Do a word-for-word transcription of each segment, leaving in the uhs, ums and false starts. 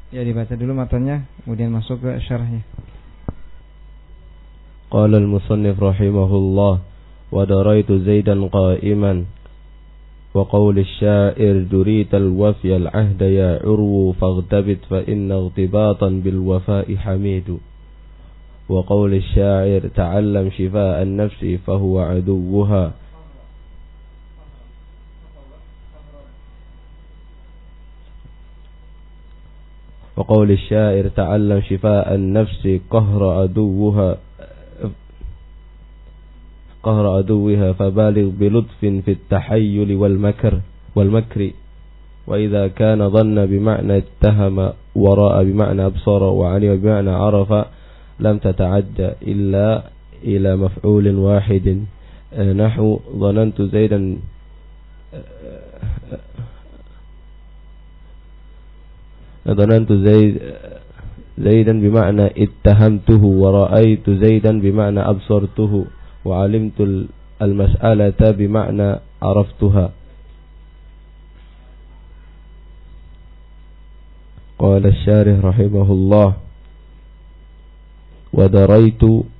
Ya, dibaca dulu matanya, kemudian masuk ke syarahnya. Qala al-musannif rahimahullah wa daraitu Zaidan qa'iman wa qawl asy-sya'ir durita al-wafy al-'ahda ya 'urwu faghtabit fa inna ightibatan bil wafa'i hamidu wa qawl asy-sya'ir ta'allam shifaa an-nafsi fa huwa 'aduwwuha وقول الشاعر تعلم شفاء النفس قهر عدوها قهر عدوها فبالغ بلطف في التحيل والمكر والمكر وإذا كان ظن بمعنى اتهم وراء بمعنى أبصر وعلم بمعنى عرف لم تتعدى إلا إلى مفعول واحد نحو ظننت زيدا ظننت زيد زيدا بمعنى اتهمته ورأيت زيدا بمعنى أبصرته وعلمت المسألة بمعنى عرفتها. قال الشارح رحمه الله ودريت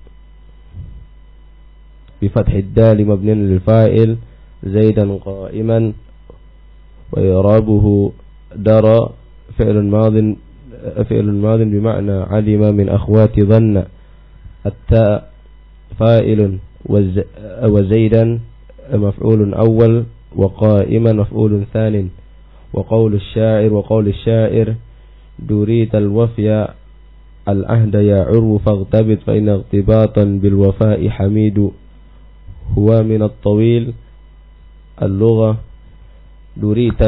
بفتح الدال مبني للفاعل زيدا قائما وإعرابه درى فعل ماض فعل ماض بمعنى علم من أخوات ظن التاء فاعل وزيدا مفعول أول وقائما مفعول ثان وقول الشاعر وقول الشاعر دريت الوفي العهد يا عرو فاغتبط فإن اغتباطا بالوفاء حميد هو من الطويل اللغة دريت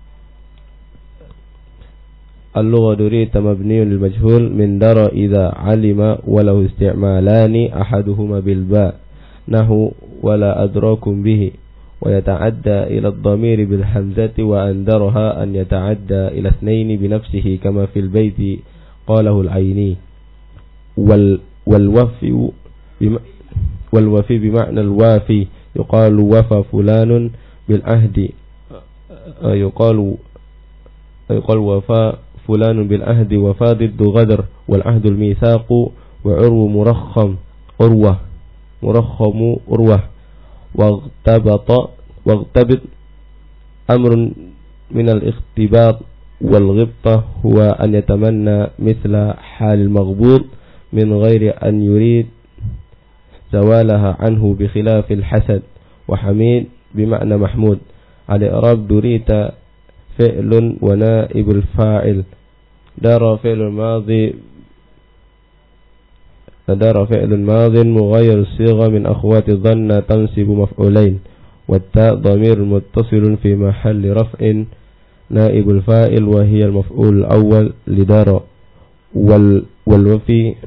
اللغة دريت مبني للمجهول من درى إذا علم وله استعمالان أحدهما بالباء نحو ولا أدراكم به ويتعدى إلى الضمير بالحمزة وأندرها أن يتعدى إلى اثنين بنفسه كما في البيت قاله العيني وال والوفي بم والوفي بمعنى الوافي يقال وفى فلان بالعهد يقال يقال وفى فلان بالعهد وفى ضد غدر والعهد الميثاق وعرو مرخم أروة مرخم أروة واغتبط واغتبط أمر من الاختباط والغبطة هو أن يتمنى مثل حال المغبوط من غير أن يريد زوالها عنه بخلاف الحسد وحميد بمعنى محمود على إعراب دريت فعل ونائب الفاعل دار فعل الماضي دار فعل الماضي مغير الصيغة من أخوات الظن تنصب مفعولين والتاء ضمير متصل في محل رفع نائب الفاعل وهي المفعول الأول لدار وال والوفي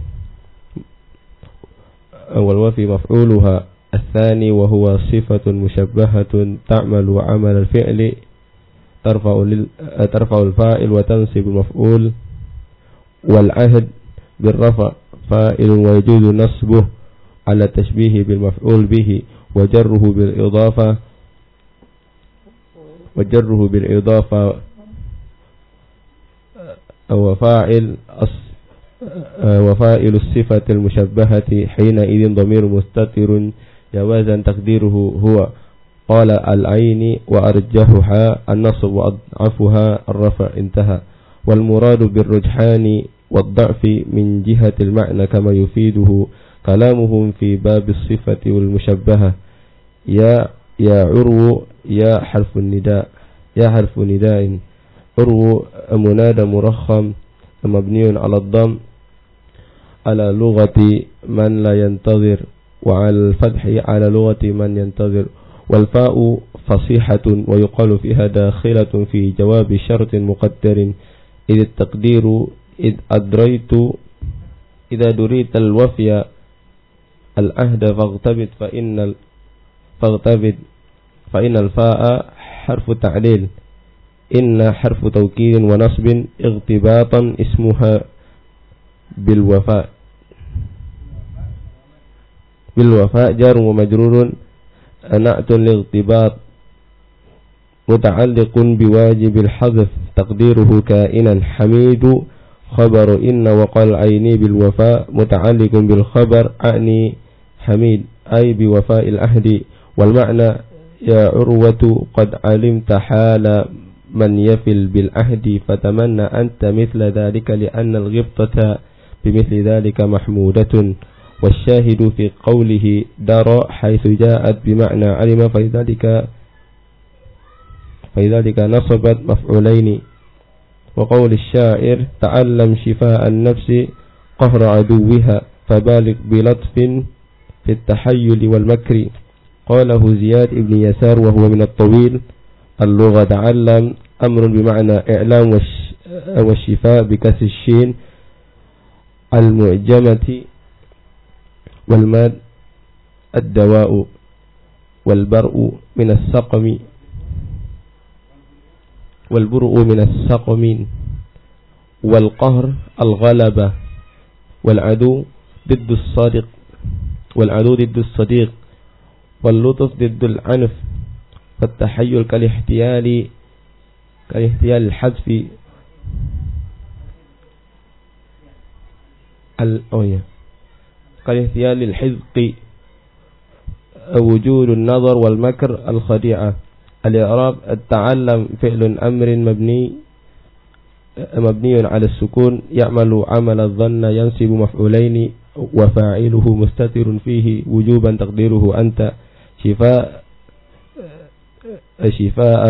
والوفي مفعولها الثاني وهو صفة مشبهة تعمل عمل الفعل ترفع ترفع الفاعل وتنصب المفعول والعهد بالرفع فاعل ويجوز نصبه على التشبيه بالمفعول به وجره بالإضافة وجره بالإضافة وفاعل وفاعل الصفة المشبهة حينئذ ضمير مستتر جوازا تقديره هو قال العين وأرجحها النصب وأضعفها الرفع انتهى والمراد بالرجحان والضعف من جهة المعنى كما يفيده كلامهم في باب الصفة والمشبهة يا يا عرو يا حرف النداء يا حرف نداء عرو منادى مرخم مبني على الضم على لغة من لا ينتظر وعلى الفتح على لغة من ينتظر والفاء فصيحة ويقال فيها داخلة في جواب شرط مقدر إذ التقدير إذ أدريت إذا دريت الوفي العهد فاغتبط فإن فاغتبط فإن الفاء حرف تعليل إن حرف توكيد ونصب اغتباطا اسمها بالوفاء بالوفاء جار ومجرور نعت الاغتباط متعلق بواجب الحذف تقديره كائنا حميد خبر إن وقال عيني بالوفاء متعلق بالخبر أعني حميد أي بوفاء العهد. والمعنى يا عروة قد علمت حال من يفل بالعهد فتمنى أنت مثل ذلك لأن الغبطة بمثل ذلك محمودة. والشاهد في قوله درى حيث جاءت بمعنى علم فلذلك فلذلك نصبت مفعولين. وقول الشاعر تعلم شفاء النفس قهر عدوها فبالغ بلطف في التحيل والمكر. قاله زياد بن يسار وهو من الطويل. اللغة تعلم أمر بمعنى إعلام والشفاء بكسر الشين المعجمة والماد الدواء والبرء من السقم والبرء من السقم والقهر الغلبة والعدو ضد الصادق والعدو ضد الصديق واللطف ضد العنف. فالتحيل كالاحتيال كالاحتيال الحذف الأوية كالاحتيال الحذق وجود النظر والمكر الخديعة. الإعراب التعلم فعل أمر مبني مبني على السكون يعمل عمل الظن ينصب مفعولين وفاعله مستتر فيه وجوبا تقديره أنت. شفاء شفاء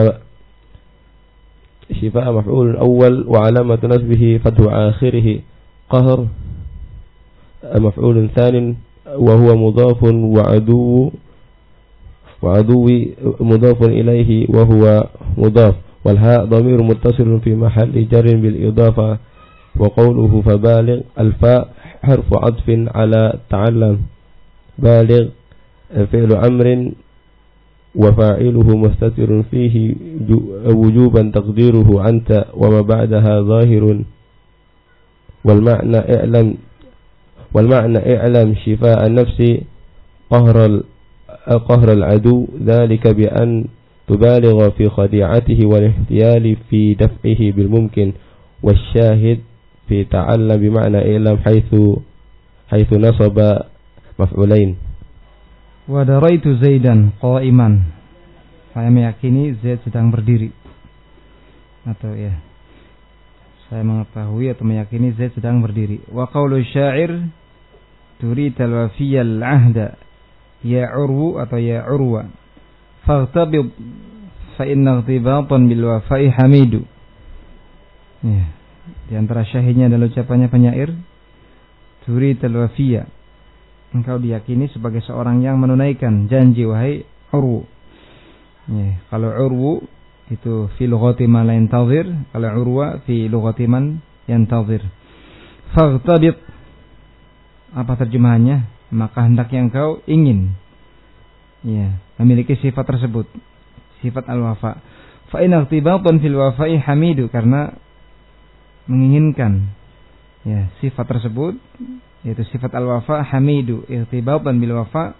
شفاء مفعول أول وعلامة نصبه فتح آخره. قهر مفعول ثان وهو مضاف وعدو وعدوي مضاف إليه وهو مضاف. والهاء ضمير متصل في محل جر بالإضافة. وقوله فبالغ الفاء حرف عطف على تعلم. بالغ فعل أمر وفاعله مستتر فيه وجوبا تقديره أنت وما بعدها ظاهر. والمعنى اعلم والمعنى اعلم شفاء النفس قهر قهر العدو ذلك بأن تبالغ في خديعته والاحتيال في دفعه بالممكن. والشاهد في تعلم بمعنى اعلم حيث حيث نصب مفعولين. Wadaraitu Zaidan qa'iman. Saya meyakini Zaid sedang berdiri. Atau ya, saya mengetahui atau meyakini Zaid sedang berdiri. Wa qaulu syair turital wafiyal ahda ya urwu atau ya urwa faghtabib fa inna ightibatan bil wafa'i hamidu. Ya, di antara syahidnya adalah ucapannya penyair turital wafiyah, engkau diyakini sebagai seorang yang menunaikan janji wahai urwu. Ya, kalau urwu itu fi lughati man la yantazir, kalau urwa fi lughati man yantazir. Faghtabit, apa terjemahannya? Maka hendaknya engkau ingin ya memiliki sifat tersebut, sifat al-wafa. Fa in ightibatan fil wafa'i hamidu, karena menginginkan ya sifat tersebut yaitu sifat al-wafa hamidu. Ightibatan bil wafa,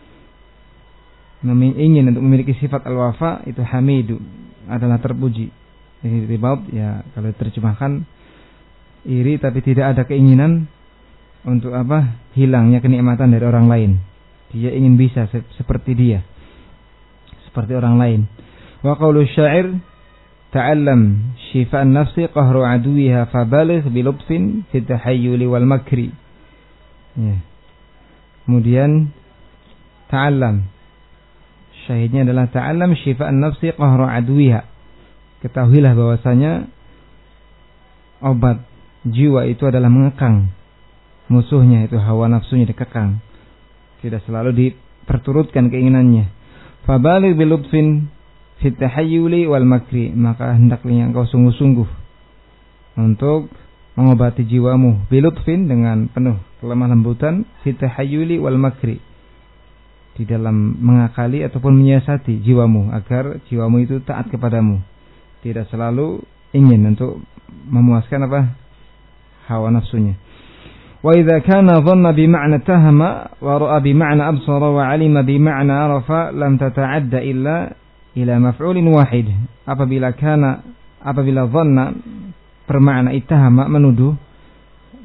ingin untuk memiliki sifat al-wafa itu hamidu, adalah terpuji. Igtibat ya kalau diterjemahkan iri tapi tidak ada keinginan untuk apa? Hilangnya kenikmatan dari orang lain. Dia ingin bisa se- seperti dia, seperti orang lain. Wa qaulu syair ta'allam shifa'an nafsi qahru aduwiha fabaligh bilubsin fi tahayyuli wal makri. Ya. Kemudian ta'allam, syahidnya adalah ta'allam shifa'an nafsi qahru aduwiha. Ketahuilah bahwasanya obat jiwa itu adalah mengekang musuhnya, itu hawa nafsunya dikekang, tidak selalu diperturutkan keinginannya. Fabaligh bilubsin fi tahayyuli wal makri, maka hendaknya engkau sungguh-sungguh untuk mengobati jiwamu bilutfin, dengan penuh kelemah lembutan, fi tahayyuli wal makri, di dalam mengakali ataupun menyiasati jiwamu agar jiwamu itu taat kepadamu, tidak selalu ingin untuk memuaskan apa? Hawa nafsunya. Wa idza kana dhanna bi ma'na tahama wa ra'a bi ma'na absara wa 'alima bi ma'na arafa lam tata'adda illa ila maf'ulin wahid. Apabila kana apabila dhanna bermakna ittahama, menuduh,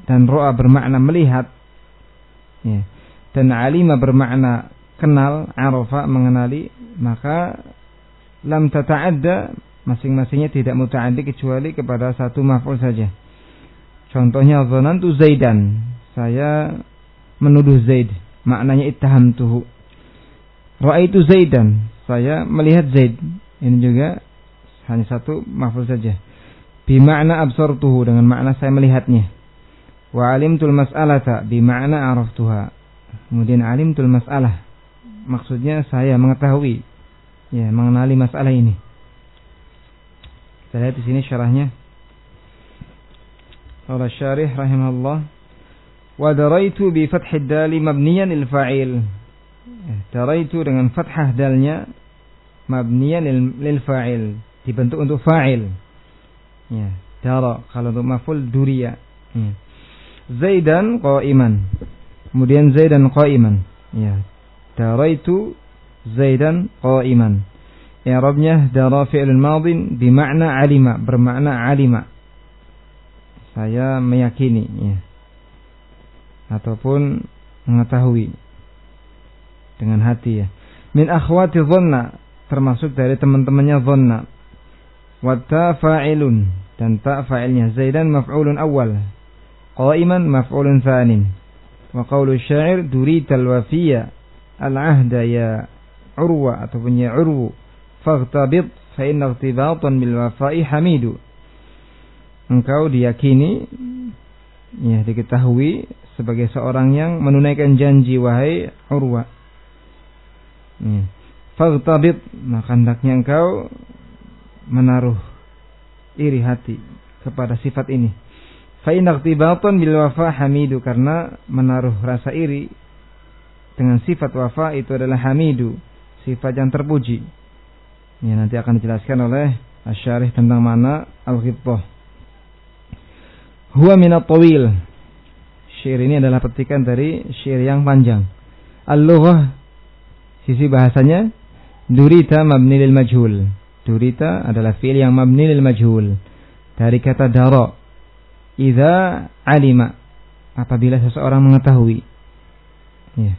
dan ro'a bermakna melihat, ya, dan alima bermakna kenal, arafa mengenali, maka lam tata'adda, masing-masingnya tidak muta'addi kecuali kepada satu maf'ul saja. Contohnya dzanantu Zaidan, saya menuduh Zaid, maknanya ittahamtuhu. Ra'aitu Zaidan, saya melihat Zaid, ini juga hanya satu maf'ul saja. Bima'na absartuhu, dengan makna saya melihatnya. Wa alimtul mas'alata, bima'na araftuha. Kemudian alimtul mas'alah, maksudnya saya mengetahui, ya, mengenali masalah ini. Kita lihat di sini syarahnya. Qala syarih rahimahullah, wa daraitu bi fathid dali mabniyan lil fa'il. Daraitu dengan fathah dalnya mabniyan lil fa'il, dibentuk untuk fa'il. Ya, dara kalau untuk maf'ul duriya. Ya. Zaidan qa'iman. Kemudian Zaidan qa'iman. Ya. Daraitu Zaidan qa'iman. I'rabnya dara fi'lun madin bimakna alima, bermakna alima. Saya meyakini, ya. Ataupun mengetahui dengan hati, ya. Min akhwati dhanna, termasuk dari teman-temannya dhanna. Wa ta fa'ilun, dan ta fa'ilnya. Zaidan maf'ulun awal, qa'iman maf'ulun tsanin. Wa qawlu syair durital wafiyya al-ahda ya urwa, ataupun ya urwu faghtabit fa inna ightibatan bil wafa'i hamidu. Engkau diyakini, ya, diketahui sebagai seorang yang menunaikan janji, wahai urwa. Ya. Faghtabit, maka hendaknya engkau menaruh iri hati kepada sifat ini. Fa inna ightibatan bil wafa hamidu, karena menaruh rasa iri dengan sifat wafa itu adalah hamidu, sifat yang terpuji. Ya, nanti akan dijelaskan oleh Asy-Syarih tentang mana al-ghibthah. Huwa min at-tawil. Syair ini adalah petikan dari syair yang panjang. Al-lughah, sisi bahasanya, durita mabni lil majhul. Durita adalah fi'il yang mabni lil majhul, dari kata dara. Idza alima, apabila seseorang mengetahui. Ya.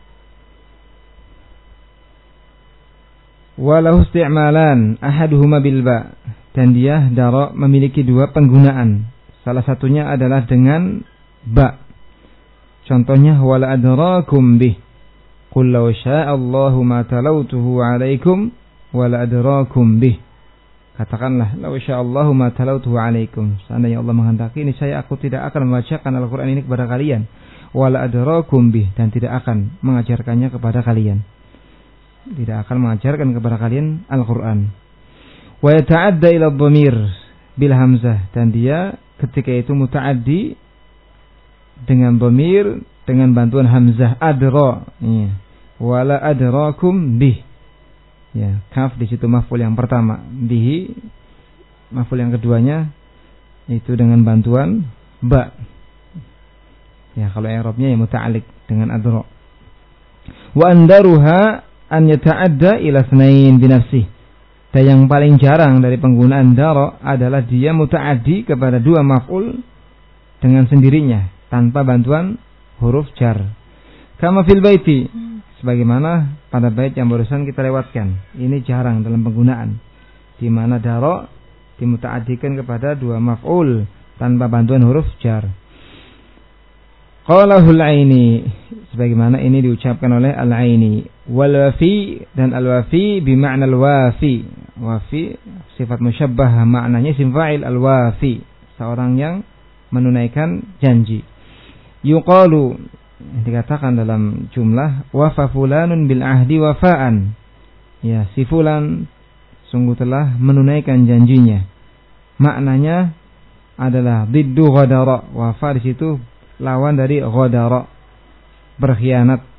Walau isti'malan ahaduhuma bil ba, dan dia dara memiliki dua penggunaan. Salah satunya adalah dengan ba. Contohnya wala adrakum bih. Qul law syaa Allahu ma talautuhu 'alaikum wala adrakum bih. Katakanlah, law syaa Allahu ma talautuhu 'alaikum. Seandainya Allah menghendaki, niscaya aku tidak akan membacakan Al-Qur'an ini kepada kalian. Wala adrakum bih, dan tidak akan mengajarkannya kepada kalian. Tidak akan mengajarkan kepada kalian Al-Qur'an. Wa yata'adda ila dhamir bil hamzah, dan dia ketika itu muta'addi dengan dhamir dengan bantuan hamzah adra. Ya. Wala adrakum bih. Ya, kaf di situ maf'ul yang pertama, bihi maf'ul yang keduanya itu dengan bantuan ba. Ya, kalau i'rabnya ya muta'alliq dengan adra. Wa andaruha an yata'adda ila tsnain bi nafsihi. Dan yang paling jarang dari penggunaan dara adalah dia muta'addi kepada dua maf'ul dengan sendirinya tanpa bantuan huruf jar. Kama fil baiti, sebagaimana pada bait yang barusan kita lewatkan. Ini jarang dalam penggunaan, di mana dara dimuta'addikan kepada dua maf'ul tanpa bantuan huruf jar. Qalahul Aini, sebagaimana ini diucapkan oleh Al-Aini. Wal wafi, dan al-wafi bima'na al-wafi. Wafi sifat musyabbah, maknanya isim fa'il al-wafi, seorang yang menunaikan janji. Yuqalu, dikatakan dalam jumlah wafa fulanun bil ahdi wafa'an. Ya, si fulan sungguh telah menunaikan janjinya. Maknanya adalah diddu ghadara. Wafa di situ lawan dari ghadara, berkhianat.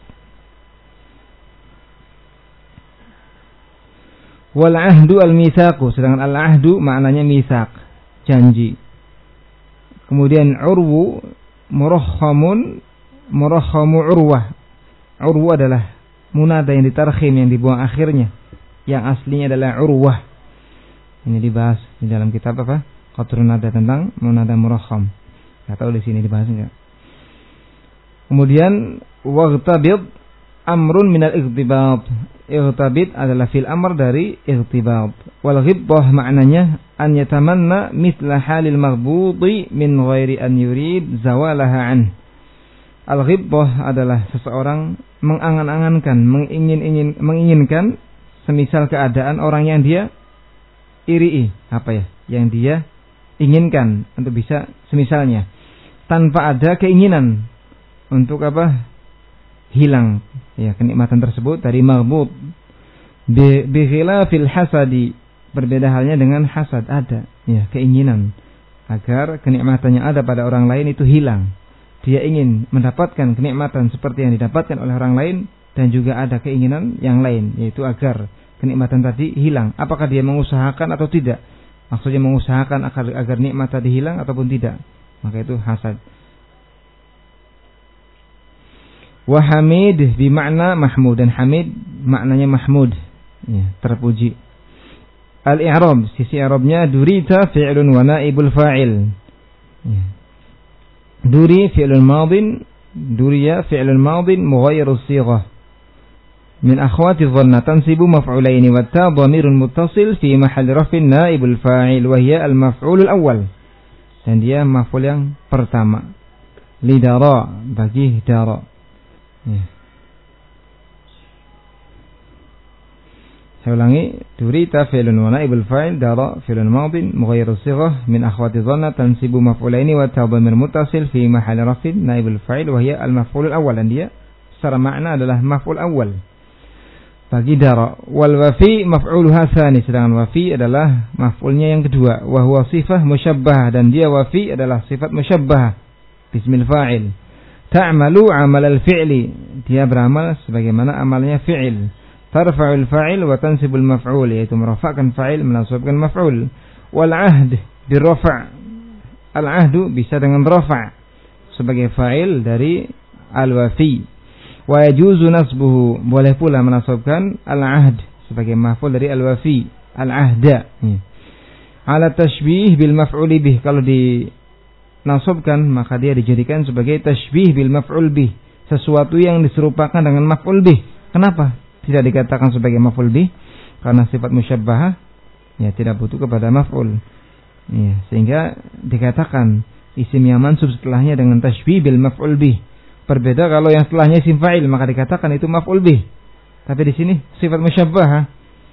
Wal ahdu al mitsaqu, sedangkan al ahdu maknanya mitsaq, janji. Kemudian urwu murahhamun, murahhamu urwah. Urwu adalah munada yang ditarkhim, yang dibuang akhirnya, yang aslinya adalah urwah. Ini dibahas di dalam kitab apa? Qatrun Nada tentang munada murahham. Enggak tahu di sini dibahas enggak. Kemudian waghtabid amrun minal ightibab. Ightibab adalah fil amr dari ightibab. Wal ghibah maknanya an yatamanna mithla halil maghbudi min ghairi an yurid zawalaha an. Al ghibah adalah seseorang mengangan-angankan, mengingin-ingin menginginkan semisal keadaan orang yang dia iri, apa ya? Yang dia inginkan untuk bisa semisalnya tanpa ada keinginan untuk apa? Hilang ya kenikmatan tersebut dari maghbub. Bi khilafil hasadi, berbeda halnya dengan hasad, ada ya keinginan agar kenikmatan yang ada pada orang lain itu hilang. Dia ingin mendapatkan kenikmatan seperti yang didapatkan oleh orang lain dan juga ada keinginan yang lain yaitu agar kenikmatan tadi hilang. Apakah dia mengusahakan atau tidak? Maksudnya mengusahakan agar agar nikmat tadi hilang ataupun tidak. Maka itu hasad. Wa hamid bimakna mahmud, dan hamid maknanya mahmud, ya, terpuji. Al-i'rab, sisi i'rabnya durita fi'lun wa naibul fa'il. Ya. Duri fi'lun madin, duriya fi'lun madin mughayyirus sighah. Min akhwati dhanna tansibu maf'ulaini wa ta dhamirun muttasil fi mahalli raf'in naibul fa'il wa hiya al-maf'ul al-awwal. Dan dia maf'ul yang pertama. Lidara, bagi dara. Ya. Saya ulangi, durita fi'lun wa naibul fa'il, dara fi'lun madin mughayyirus sighah min akhwati dhanna tansibu maf'ulaini wa ta dhamir muttasil fi mahalli raf'in naibul fa'il wa hiya al-maf'ul al-awwal. Dan dia secara makna adalah maf'ul awal bagi dara. Wal wafi maf'uluha tsani, sedangkan wafi adalah maf'ulnya yang kedua. Wa huwa sifah musyabbah, dan dia wafi adalah sifat musyabbah bismil fa'il. Ta'malu amal al-fi'li, dia beramal sebagaimana amalnya fi'il. Tarfa'ul fa'il wa tansibul maf'ul, yaitu merafa'kan fa'il, menasabkan maf'ul. Wal ahd birrafa', al-ahdu bisa dengan rafa' sebagai fa'il dari al-wafi. Wa yajuzu nasbuhu, boleh pula menasabkan al-ahd sebagai maf'ul dari al-wafi, al-ahda. Ala tashbih bil maf'ul bih, kalau dinasabkan maka dia dijadikan sebagai tashbih bil maf'ul bih, sesuatu yang diserupakan dengan maf'ul bih. Kenapa tidak dikatakan sebagai maf'ul bih? Karena sifat musyabbahah ya tidak butuh kepada maf'ul. Ya, sehingga dikatakan isim yang mansub setelahnya dengan tashbih bil maf'ul bih. Berbeda kalau yang setelahnya isim fa'il, maka dikatakan itu maf'ul bih. Tapi di sini sifat musyabbahah.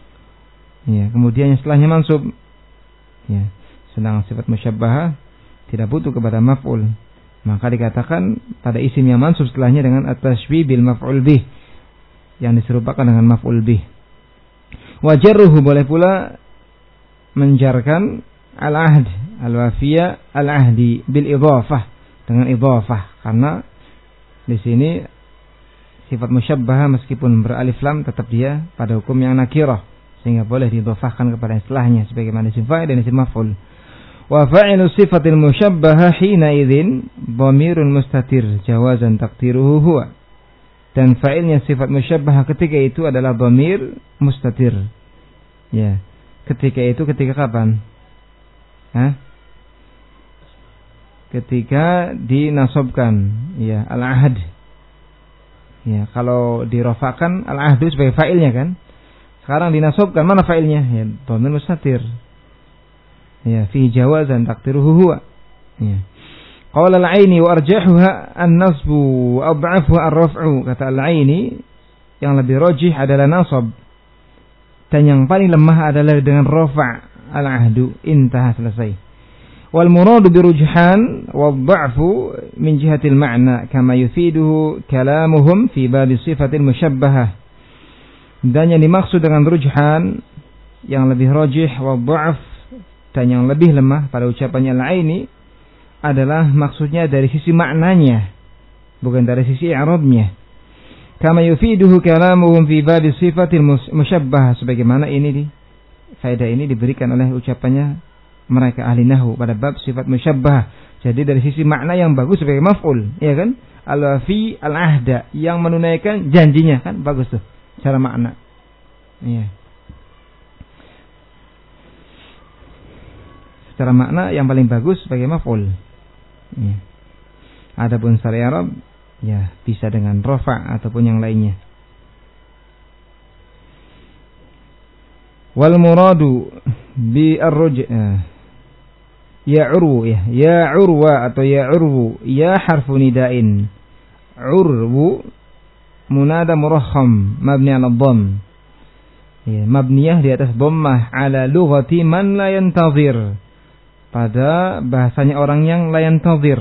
Ya, kemudian yang setelahnya mansub. Ya, sedang sifat musyabbahah tidak butuh kepada maf'ul. Maka dikatakan pada isim yang mansub setelahnya dengan at-tashbih bil maf'ul bih, yang diserupakan dengan maf'ul bih. Wa jarruhu, boleh pula menjarkan al-ahd, al-wafiyah, al-ahdi bil idhafah, dengan idhafah, karena di sini sifat musyabbahah meskipun beralif lam tetap dia pada hukum yang nakirah, sehingga boleh didhafahkan kepada istilahnya sebagaimana isim fa'il dan isim maf'ul. Wa fa'ilu sifatil musyabbahah hina idzin dhamirun mustatir jawazan taqdiruhu huwa. Dan fa'ilnya sifat musyabbahah ketika itu adalah dhamir mustatir. Ya. Ketika itu ketika kapan? Hah? Ketika dinasabkan, ya, al-ahd. Ya, kalau dirafakan al-ahdu sebagai fa'ilnya kan. Sekarang dinasabkan, mana fa'ilnya? Ya, dhamir mustatir. Ya, fi jawazan taqdiruhu huwa. Ya. Qala al-'aini wa arjahuha an-nasbu wa ad'afuha ar-raf'u. Kata al-'aini, yang lebih rajih adalah nasab, dan yang paling lemah adalah dengan rafa' al-'ahdu. Intaha, selesai. Wal muradu birujhan wa dha'fu min jihatil ma'na kama yufiduhu kalamuhum fi bab sifatil musyabbahah. Dan yang dimaksud dengan rujhan, yang lebih rajih, wa dha'f, dan yang lebih lemah pada ucapannya al-'aini, adalah maksudnya dari sisi maknanya, bukan dari sisi i'rabnya. Kama yufiduhu kalamuhum fi bab sifatil musyabbahah, sebagaimana ini di faedah ini diberikan oleh ucapannya mereka ahli nahwu pada bab sifat musyabbah. Jadi dari sisi makna yang bagus sebagai maf'ul, ya kan? Al-wafi al-ahda, yang menunaikan janjinya, kan bagus tuh cara makna. Iya. Secara makna yang paling bagus sebagai maf'ul. Ya. Adapun sal i'rab ya bisa dengan rafa ataupun yang lainnya. Wal muradu bi ar-ruj ya urwu ya ya urwa atau ya urwu ya harfu nida'in. Urwu munada murakham mabni 'ala dhamm. Ya, mabniyah di atas dhammah ala lughati man la yantazir. Pada bahasanya orang yang la yantazir.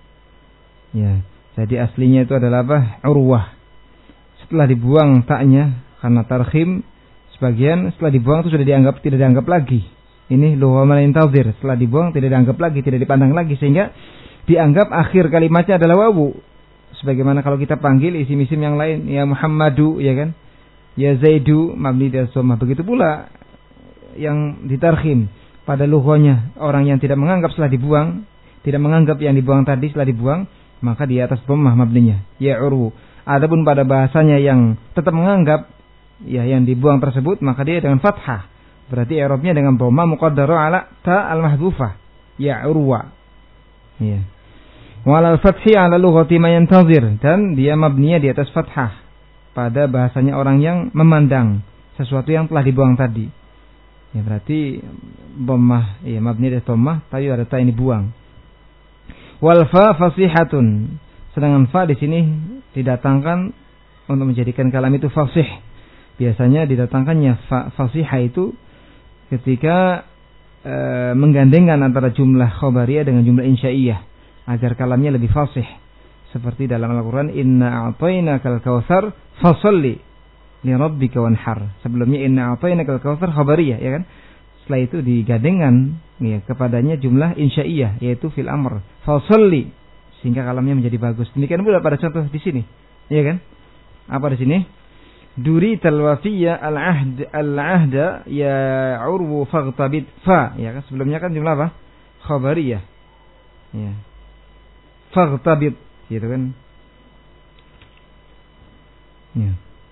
Ya, jadi aslinya itu adalah apa? Urwah. Setelah dibuang taknya karena tarkhim, sebagian setelah dibuang itu sudah dianggap tidak dianggap lagi. Ini lughah man la yantazir. Setelah dibuang tidak dianggap lagi, tidak dipandang lagi sehingga dianggap akhir kalimatnya adalah wawu. Sebagaimana kalau kita panggil isim-isim yang lain, ya Muhammadu, ya kan? Ya Zaidu, mabni dan dhammah. Begitu pula yang ditarkhim pada lughahnya orang yang tidak menganggap setelah dibuang, tidak menganggap yang dibuang tadi setelah dibuang, maka di atas dhammah mabninya, ya urwu. Adapun pada bahasanya yang tetap menganggap ya yang dibuang tersebut, maka dia dengan fathah. Berarti i'rabnya dengan dhammah muqaddarah ala ta al-mahdhufah, ya urwa. Ya. Walal fathi ala lughati man yantazir, dan dia mabninya di atas fathah pada bahasanya orang yang memandang sesuatu yang telah dibuang tadi. Ya berarti dhammah ya mabni di atas dhammah tapi ada ta ini buang. Wal fa fasihatun, sedangkan fa di sini didatangkan untuk menjadikan kalam itu fasih. Biasanya didatangkannya fa fasihah itu ketika e, menggandengkan antara jumlah khabariyah dengan jumlah insya'iyah agar kalamnya lebih fasih. Seperti dalam Al-Quran, Inna a'tainakal kautsar fasalli li rabbika wanhar. Sebelumnya Inna a'tainakal kautsar khabariyah, ya kan? Setelah itu digandengkan ya, kepadanya jumlah insya'iyah, yaitu fil amr fasalli, sehingga kalamnya menjadi bagus. Demikian pula pada contoh di sini, ya kan? Apa di sini? Duri talwafiyya al-ahd al-ahda ya urwu faghtabit fa, ya kan? Sebelumnya kan jumlah apa? Khabariyah. Ya. Faghtabit, gitu kan? Ya.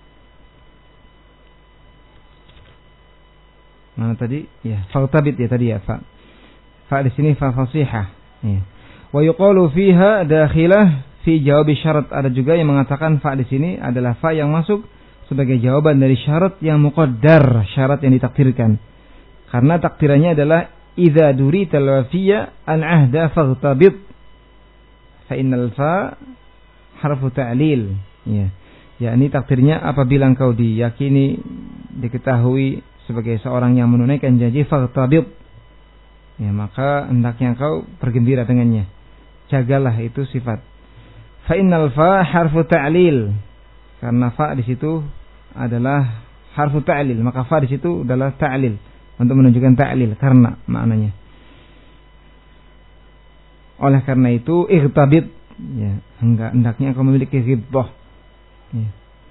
Mana tadi? Ya, faghtabit ya tadi ya, fa. Fa di sini fa fasihah. Ya. Wa yuqalu fiha dakhilah fi jawab syarat. Ada juga yang mengatakan fa di sini adalah fa yang masuk sebagai jawaban dari syarat yang muqaddar, syarat yang ditakdirkan. Karena takdirannya adalah idza durita al-wafiyya al-ahda faghtabit. Fa innal fa harfu ta'lil. Ya. Ya, ini takdirnya apabila engkau diyakini, diketahui sebagai seorang yang menunaikan janji faghtabit. Ya, maka hendaknya engkau bergembira dengannya. Jagalah itu sifat. Fa innal fa harfu ta'lil. Karena fa di situ adalah harfu ta'lil, maka fa di situ adalah ta'lil untuk menunjukkan ta'lil karena maknanya. Oleh karena itu ightabit, ya, hendaknya engkau memiliki ghibah. Ya.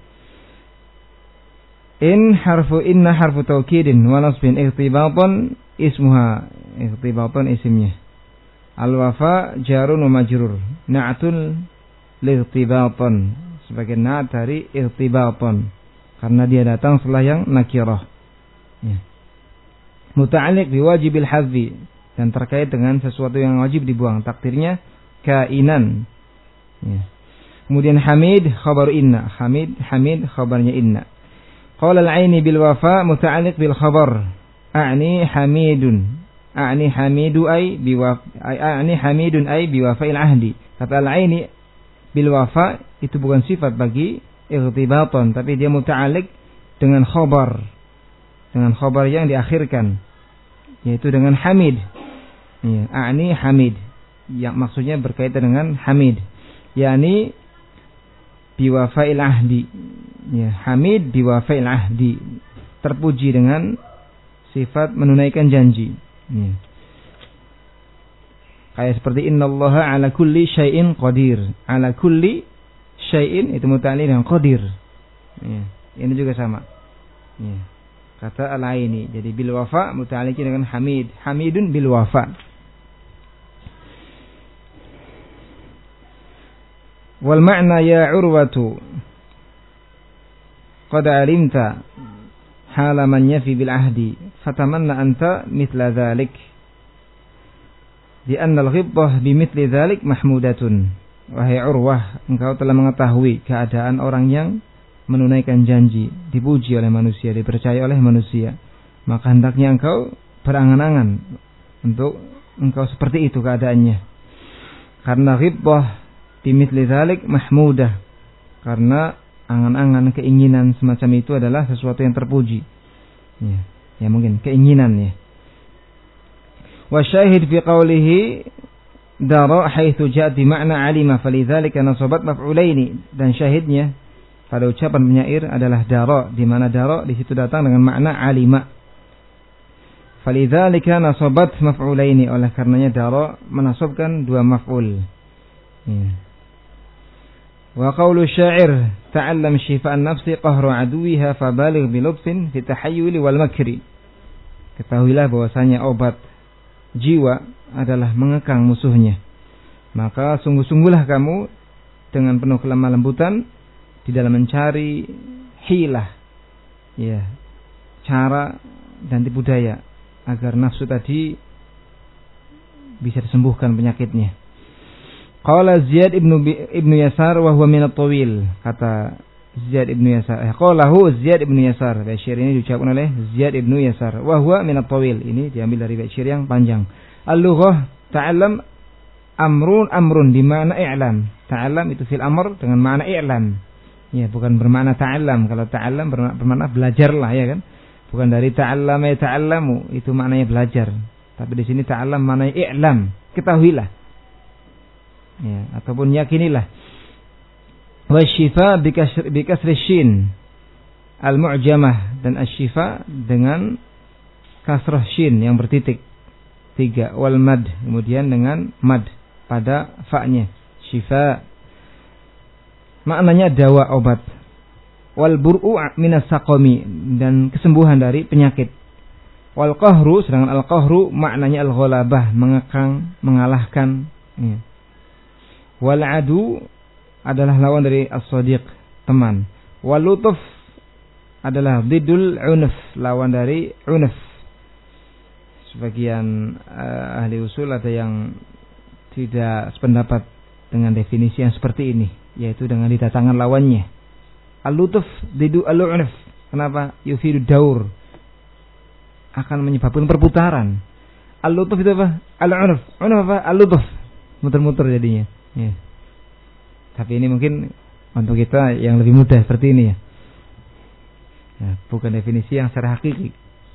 In harfu inna harfu taukidin wa nasbin ightibatan ismuha, ightibatan isimnya. Al-wafa jarun wa majrur, na'tul lightibatan, sebagai na'at dari ightibatan karena dia datang setelah yang nakirah. Ya. Muta'alliq biwajibil hadzi, dan terkait dengan sesuatu yang wajib dibuang, takdirnya kainan. Ya. Kemudian hamid khabar inna, hamid hamid khabarnya inna. Qala al-aini bil wafa muta'alliq bil khabar, a'ni hamidun, a'ni hamidu ay biwaf a'ni hamidun ay biwafa'il ahdi. Kata al-aini bil wafa itu bukan sifat bagi ightibatan, tapi dia muta'alliq dengan khabar, dengan khabar yang diakhirkan, yaitu dengan hamid. Ya, a'ni hamid, yang maksudnya berkaitan dengan hamid, yakni biwafa'il ahdi. Ya, hamid biwafa'il ahdi, terpuji dengan sifat menunaikan janji. Ya. Kayak seperti innallaha ala kulli syai'in qadir. Ala kulli syai'in itu muta'alliq dengan qadir. Ya, ini juga sama. Ya. Kata al-aini, jadi bil wafa muta'alliq dengan hamid, hamidun bil wafa. Wal ma'na ya urwatu qad alimta hala man yafi bil ahdi fatamanna anta mithla dhalik. Di annal ghibah bimithli dzalik mahmudatun. Wahai Urwah, engkau telah mengetahui keadaan orang yang menunaikan janji, dipuji oleh manusia, dipercaya oleh manusia. Maka hendaknya engkau berangan-angan untuk engkau seperti itu keadaannya. Karena ghibah bimithli dzalik mahmudah. Karena angan-angan, keinginan semacam itu adalah sesuatu yang terpuji. Ya, ya mungkin keinginan ya. Wa syahid fi qawlihi dara haitsu ja'a bi ma'na alima falidzalika nasabat maf'ulaini, dan syahidnya pada ucapan penyair adalah dara, di mana dara di situ datang dengan makna alima. Falidzalika nasabat maf'ulaini, oleh karenanya dara menasabkan dua maf'ul. Ya. Wa qawlu syair ta'allam shifa'an nafsi qahru aduwiha fabaligh bi lutfin fi tahayyuli wal makri. Ketahuilah bahwasanya obat jiwa adalah mengekang musuhnya. Maka sungguh-sungguhlah kamu dengan penuh kelemah lembutan di dalam mencari hilah, ya, cara dan tipu daya agar nafsu tadi bisa disembuhkan penyakitnya. Qala Ziyad ibnu ibnu Yasar wa huwa min at-tawil. Kata Ziyad ibnu Yasar, eh, qalahu Ziyad ibnu Yasar. Bait syair ini diucapkan oleh Ziyad ibnu Yasar. Wa huwa min at-tawil. Ini diambil dari bait syair yang panjang. Al-lughah ta'allam amrun amrun di makna i'lam. Ta'allam itu fil amr dengan makna i'lam. Ya, bukan bermakna ta'allam. Kalau ta'allam bermakna belajarlah, ya kan? Bukan dari ta'allama ya ta'allamu, itu maknanya belajar. Tapi di sini ta'allam maknanya i'lam, ketahuilah. Ya, ataupun yakinilah. Wa syifa bi kasri shin al-mu'jamah, dan asy-syifa dengan kasrah shin yang bertitik tiga, wal mad, kemudian dengan mad pada fa-nya, syifa. Maknanya dawa, obat. Wal bur'u minas saqami, dan kesembuhan dari penyakit. Wal qahru, sedangkan al qahru maknanya al ghalabah, mengekang, mengalahkan. Ya. Wal adu adalah lawan dari as-sadiq, teman. Wal lutuf adalah didul unuf, lawan dari unuf. Sebagian uh, ahli usul ada yang tidak sependapat dengan definisi yang seperti ini, yaitu dengan didatangkan lawannya. Al-lutuf didu al-unuf. Kenapa? Yufidu daur, akan menyebabkan perputaran. Al-lutuf itu apa? Al-unuf. Unuf apa? Al-lutuf. Muter-muter jadinya. Ya. Tapi ini mungkin untuk kita yang lebih mudah seperti ini ya. Ya, bukan definisi yang secara hakiki.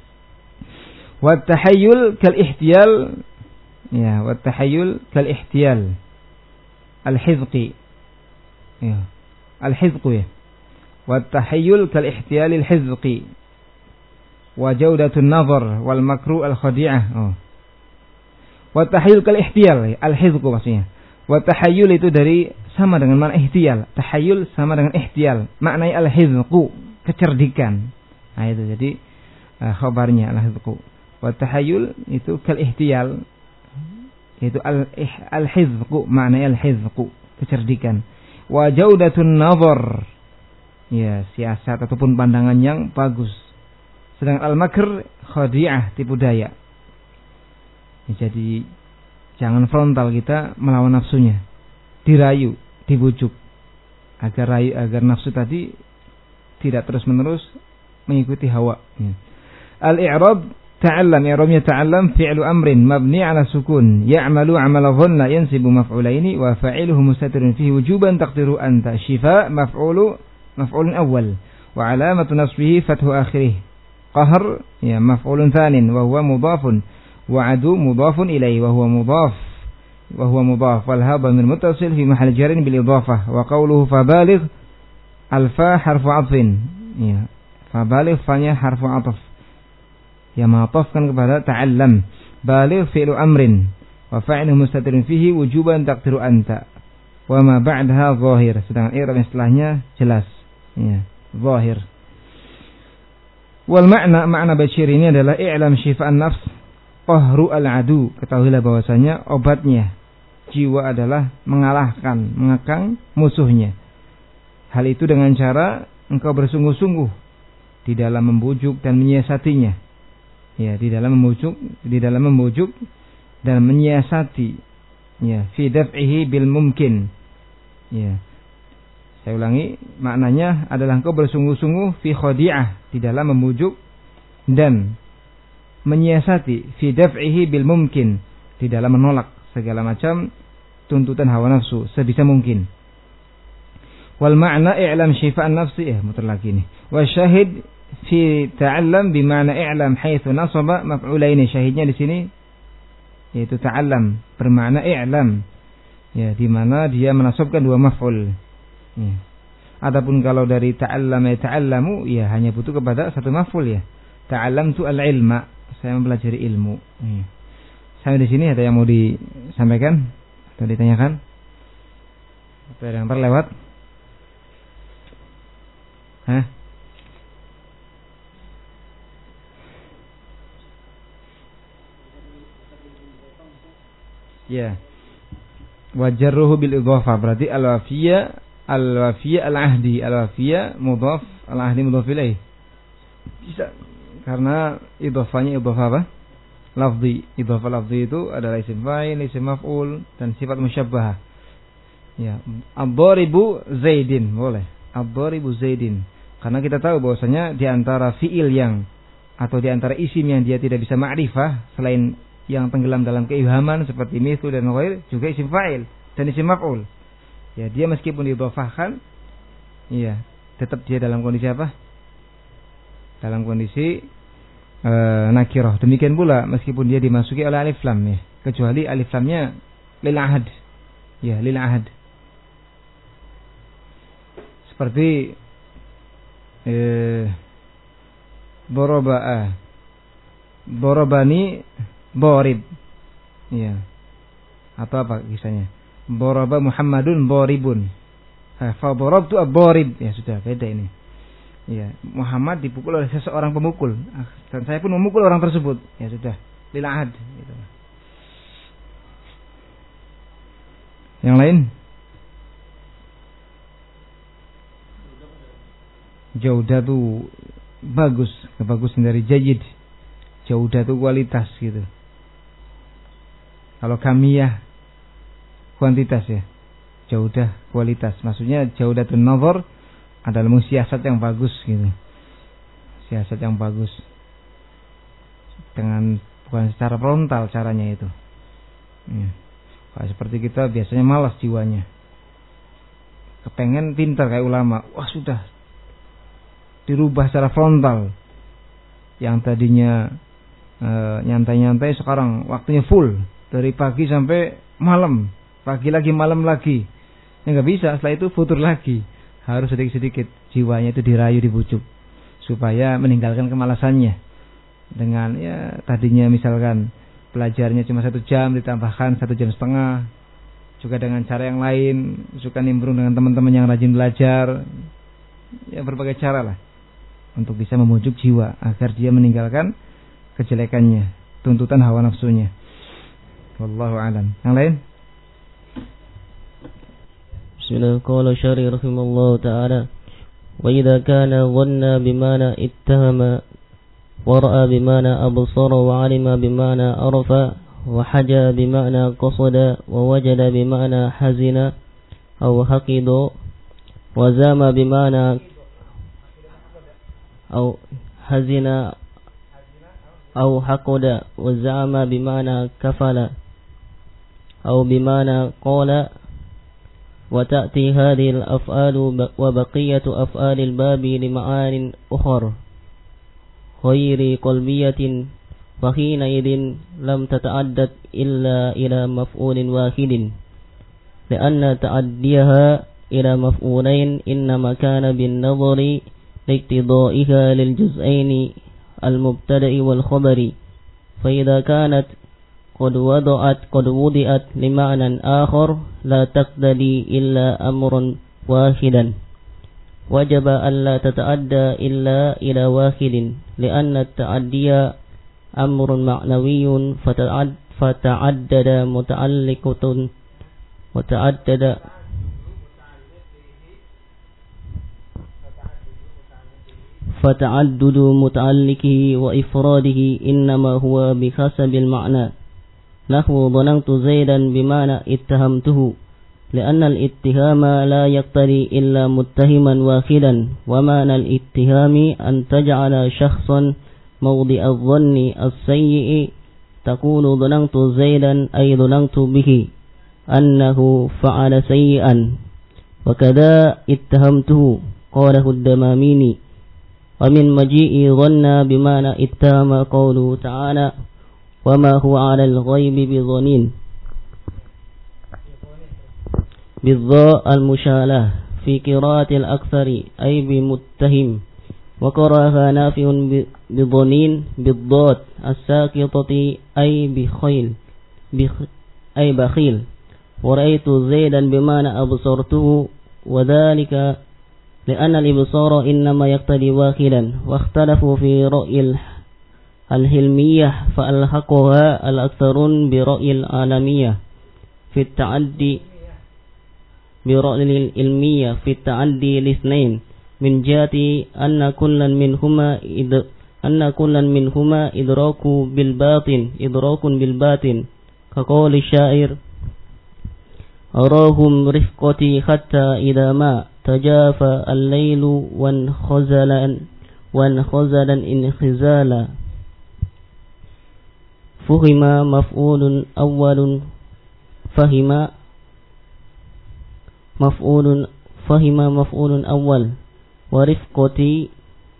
Wa tahayyul kal ihtiyal, ya, wa tahayyul kal ihtiyal al-hizqi. Ya. Al-hizqu ya. Wa tahayyul kal ihtiyal al-hizqi. Wa jawdatun nazar wal makru al-khadi'ah. Oh. Wa tahayyul kal ihtiyal al-hizqu maksudnya. Wa tahayyul itu dari sama dengan makna ihtiyal. Tahayyul sama dengan ihtiyal. Maknanya al-hizqu, kecerdikan. Nah itu jadi uh, khabarnya al-hizqu. Wa tahayyul itu kal ihtiyal. Itu al-hizqu, maknanya al-hizqu, kecerdikan. Wa jaudatun nazar. Ya, siasat ataupun pandangan yang bagus. Sedangkan al-makr khadi'ah, tipu daya. Ya, jadi jangan frontal kita melawan nafsunya, dirayu, dibujuk agar rayu, agar nafsu tadi tidak terus-menerus mengikuti hawa. Ya. Al-i'rab ta'allam, i'rabnya ta'allam fi'lu amrin mabni 'ala sukun ya'malu 'amala dhanna yansibu maf'ulaini wa fa'iluhu mustatirun fihi wujuban taqdiru anta. Shifa maf'ulu maf'ulun awwal wa 'alamatu nasbihi fathu akhirih. Qahr ya maf'ulun thanin wa huwa mudhafun. Wa'adu mudhafun ilaihi wa huwa mudhaf wa huwa mudhaf wal ha dhamir muttasil fi mahall jarin bil idhafah wa qawluhu fabaligh alfa harfu 'athfin, ya, fabaligh fa-nya harfu 'athf yang ma'athafkan kepada ta'allam. Baligh fi'lu amrin wa fa'iluhu mustatirun fihi wujuban taqdiru anta wa ma ba'daha zahir, sedangkan i'rab setelahnya jelas, ya, zahir. Wal makna, makna bashir ini adalah i'lam shifa'an nafs qahru al-adu, ketahuilah bahwasanya obatnya jiwa adalah mengalahkan, mengekang musuhnya. Hal itu dengan cara engkau bersungguh-sungguh di dalam membujuk dan menyiasatinya. Ya, di dalam membujuk, di dalam membujuk dan menyiasati, ya, fi daf'ihi bil mumkin. Ya. Saya ulangi, maknanya adalah engkau bersungguh-sungguh fi khadi'ah, di dalam memujuk dan menyiasati fi daf'ihi bil mumkin, di dalam menolak segala macam tuntutan hawa nafsu sebisa mungkin. Wal ma'na i'lam syifa'an nafsi, eh muter lagi nih. Wa syahid fi ta'allam bima'na i'lam haitsu nasaba maf'ulaini. Syahidnya di sini yaitu ta'allam bermakna i'lam. Ya, di mana dia menasabkan dua maf'ul. Ya. Adapun kalau dari ta'allam ya ta'allamu, ya hanya butuh kepada satu maf'ul ya. Ta'allam tu al-ilma, saya mempelajari ilmu. Ya. Sampai di sini ada yang mau disampaikan atau ditanyakan? Ada yang terlewat? Hah? Ya. Wajarruhu bil idhafah, berarti al-wafiyya al-wafiyya al-ahdi, al-wafiyya mudhaf, al-ahdi mudhaf ilaih. Bisa karena idhafahnya idhafah apa? Lafzi. Idhafah lafzi itu adalah isim fa'il, isim maf'ul dan sifat musyabbahah. Ya, ad-dharibu Zaidin, boleh. Ad-dharibu Zaidin. Karena kita tahu bahwasanya di antara fiil yang atau di antara isim yang dia tidak bisa ma'rifah selain yang tenggelam dalam keibhaman seperti mithlu dan ghair, juga isim fa'il dan isim maf'ul. Ya, dia meskipun didhafahkan, iya, tetap dia dalam kondisi apa? Dalam kondisi e, nakirah. Demikian pula meskipun dia dimasuki oleh alif lam ya, kecuali alif lamnya lil ahad. Ya, lil ahad. Seperti eh Boroba'ah Borobani Borib, ya, atau apa kisahnya? Boroba Muhammadun Boribun, fa Borob itu Borib, ya sudah beda ini. Ya, Muhammad dipukul oleh seseorang pemukul, dan saya pun memukul orang tersebut, ya sudah lil ahad. Gitu. Yang lain? Jaudah tuh bagus, kebagusan dari jayid. Jaudah tuh kualitas gitu. Kalau kamiyah kuantitas ya. Jaudah kualitas. Maksudnya jaudatun nazar adalah siasat yang bagus gitu. Siasat yang bagus. Dengan bukan secara frontal caranya itu. Ya. Kalau seperti kita biasanya malas jiwanya. Kepengen pintar kayak ulama. Wah sudah dirubah secara frontal. Yang tadinya e, nyantai-nyantai sekarang waktunya full dari pagi sampai malam, pagi lagi malam lagi. Ya nggak bisa, setelah itu futur lagi. Harus sedikit-sedikit jiwanya itu dirayu, dibujuk supaya meninggalkan kemalasannya. Dengan ya tadinya misalkan belajarnya cuma satu jam ditambahkan satu jam setengah. Juga dengan cara yang lain, suka nimbrung dengan teman-teman yang rajin belajar. Ya berbagai cara lah untuk bisa memujuk jiwa agar dia meninggalkan kejelekannya, tuntutan hawa nafsunya. Wallahu a'lam. Yang lain? Bismillah. Qala syari rahimallahu ta'ala, wa idza kana dhanna bimana ittahama wa ra'a bimana absara wa 'alima bimana arafa wa haja bimana qasada wa wajada bimana hazina aw haqida wa zama bimana أو حزن أو حقد وزعم بمعنى كفل أو بمعنى قال وتأتي هذه الأفعال وبقية أفعال الباب لمعان أخر غير قلبية وحينئذ لم تتعدد إلا إلى مفعول واحد لأن تعديها إلى مفعولين إنما كان بالنظر لاقتضائها للجزئين المبتدأ والخبر فإذا كانت قد وضعت قد وضعت لمعنى آخر لا تقتضي إلا أمرا واحدا وجب ألا تتعدى إلا إلى واحد لأن التعدي أمر معنوي فتعد فتعدد متعلقة وتعدد فتعدد متعلقه وإفراده إنما هو بحسب المعنى نحو ظننت زيدا بمعنى اتهمته لأن الاتهام لا يقتضي إلا متهما واحدا ومعنى الاتهام أن تجعل شخصا موضع الظن السيء تقول ظننت زيدا أي ظننت به أنه فعل سيئا وكذا اتهمته قاله الدماميني. ومن مجيء ظن بمعنى اتهم قوله تعالى وما هو على الغيب بظنين بالضاء المشالة في قراءة الأكثر أي بمتهم وقرأها نافع بظنين بالضاد الساقطة أي بخيل بخ أي بخيل. ورأيت زيدا بمعنى أبصرته وذلك لأن الإبصار إنما يقتضي واحدا واختلفوا في رأي الهلمية فألحقها الأكثرون برأي العالمية في التعدي برأي العلمية في التعدي الاثنين من جهة أن كلا منهما أن كلا منهما إدراك بالباطن إدراك بالباطن كقول الشاعر أراهم رفقتي حتى إذا ما تجافى الليل وانخزلا وانخزلا انخزالا. فهم مفعول أول فهم مفعول فهم مفعول أول ورفقتي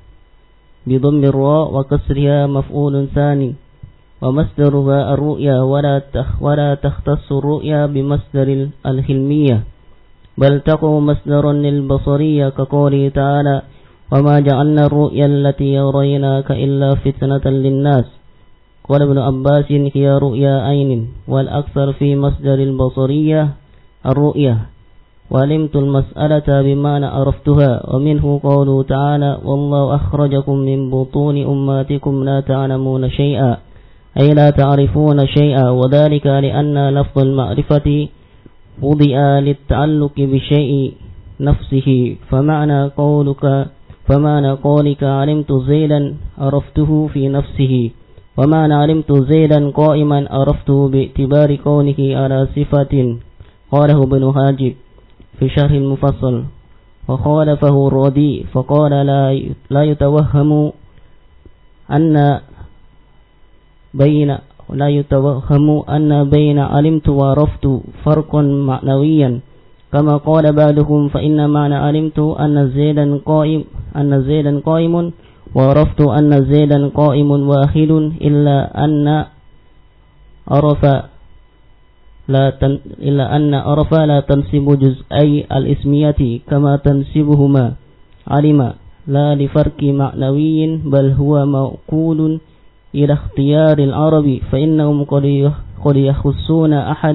بضم الراء وكسرها مفعول ثاني ومصدرها الرؤيا ولا تخ ولا تختص الرؤيا بمصدر الحلمية بل تقع مصدرا للبصرية كقوله تعالى وما جعلنا الرؤيا التي يريناك إلا فتنة للناس. قال ابن عباس هي رؤيا عين والأكثر في مصدر البصرية الرؤيا. وعلمت المسألة بمعنى عرفتها ومنه قوله تعالى والله أخرجكم من بطون أمهاتكم لا تعلمون شيئا أي لا تعرفون شيئا وذلك لأن لفظ المعرفة وضع للتعلق بشيء نفسه فمعنى قولك فمعنى قولك علمت زيدا عرفته في نفسه ومعنى علمت زيدا قائما عرفته باعتبار كونه على صفة. قاله ابن حاجب في شرح المفصل وخالفه الرضي فقال لا لا يتوهم أن بين لا يتوهم أن بين علمت وعرفت فرقا معنويا كما قال بعضهم فإن معنى علمت أن زيدا قائم أن زيدا قائم وعرفت أن زيدا قائم واحد إلا أن عرف لا تن إلا أن عرف لا تنسب جزئي الاسمية كما تنسبهما علم لا لفرق معنوي بل هو موكول إلى اختيار العرب فإنهم قد يخصون أحد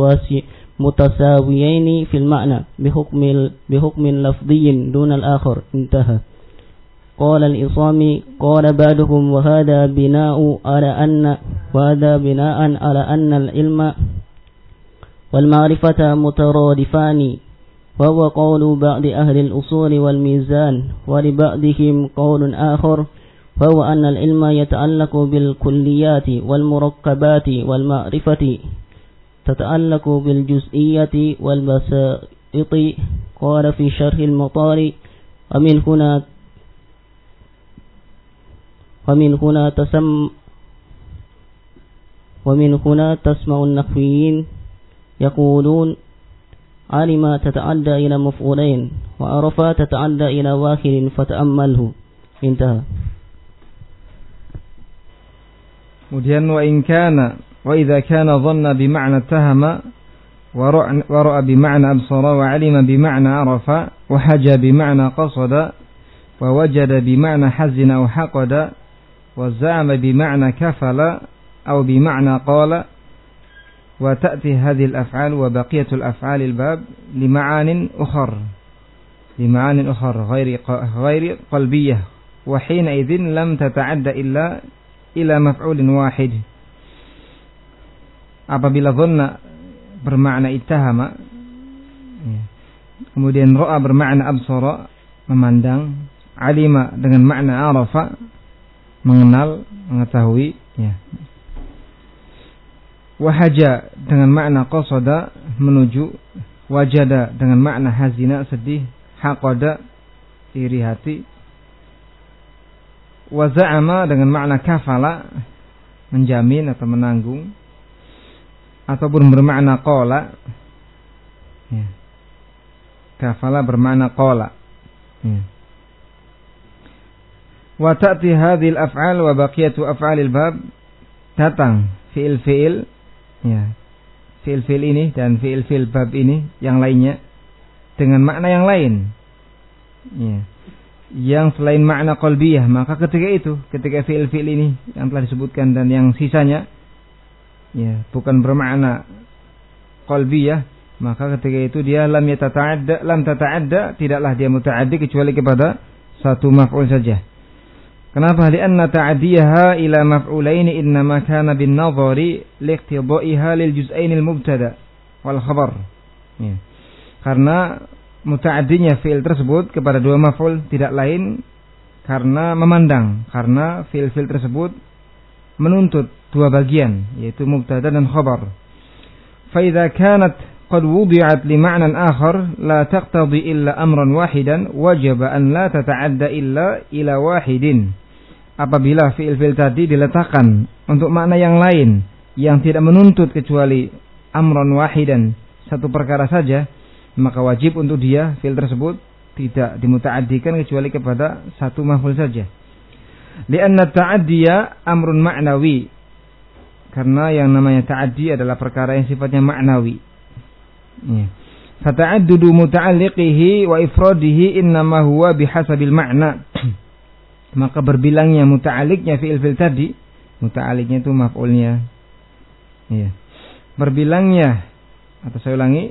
المتساويين في المعنى بحكم بحكم لفظي دون الآخر. انتهى. قال الإصامي قال بعضهم وهذا بناء على أن وهذا بناء على أن العلم والمعرفة مترادفان وهو قول بعض أهل الأصول والميزان ولبعضهم قول آخر وهو أن العلم يتعلق بالكليات والمركبات والمعرفة تتعلق بالجزئية والبسائط. قال في شرح المطار ومن هنا ومن هنا تسم ومن هنا تسمع النحويين يقولون علم تتعدى إلى مفعولين وعرف تتعدى إلى واحد فتأمله. انتهى. Kemudian wa in kana wa idza kana dhanna bima'na tahama wa ra'a bima'na absara wa 'alima bima'na arafa wa haja bima'na qasada wa wajada bima'na hazina aw haqada wa za'ama bima'na kafala aw bima'na qala wa ta'ti hadhihi al-af'al wa baqiyatu al-af'al al-bab li ma'anin ukhar li ma'anin ukhar ghairi ghairi qalbiyyah wa hina idzin lam tata'adda illa ila maf'ulin wahid. Apabila dhanna bermakna ittahama ya. Kemudian ra'a bermakna absara memandang, alima dengan makna arafa mengenal, mengetahui ya. Wahaja dengan makna qasada menuju, wajada dengan makna hazina sedih, haqada iri hati, waza'ama dengan makna kafala menjamin atau menanggung, ataupun bermakna qala. Ya. Kafala bermakna qala. Ya. Wa ta'ti hadhil af'al wa baqiyatu af'alil bab, datang fi'il-fi'il, ya, fi'il-fi'il ini dan fi'il-fi'il bab ini yang lainnya dengan makna yang lain, ya, yang selain makna qalbiyah. Maka ketika itu, ketika fi'il-fi'il ini yang telah disebutkan dan yang sisanya, ya, bukan bermakna qalbiyah, maka ketika itu dia lam yatata'adda, lam tata'adda, tidaklah dia muta'addi kecuali kepada satu maf'ul saja. Kenapa? Lianna ta'adiyaha ila maf'ulaini innama kana bin nadhari liqtidaiha lil juz'ain al mubtada wal khabar. Ya. Karena muta'addinya fi'il tersebut kepada dua maf'ul tidak lain karena memandang, karena fi'il-fi'il tersebut menuntut dua bagian, yaitu mubtada dan khabar. Fa idza kanat qad wudi'at li ma'nan akhar la taqtadi illa amran wahidan wajaba an la tata'adda illa ila wahidin. Apabila fi'il-fi'il tadi diletakkan untuk makna yang lain yang tidak menuntut kecuali amran wahidan, satu perkara saja, maka wajib untuk dia fi'il tersebut tidak dimuta'addikan kecuali kepada satu maf'ul saja. Lianna ta'addiya amrun ma'nawi, karena yang namanya ta'addi adalah perkara yang sifatnya ma'nawi. Ya. Fata'addudu muta'alliqihi wa ifradihi innama huwa bihasabil ma'na. Maka berbilangnya muta'alliqnya fi'il-fi'il tadi, muta'alliqnya itu maf'ulnya, ya, berbilangnya, atau saya ulangi,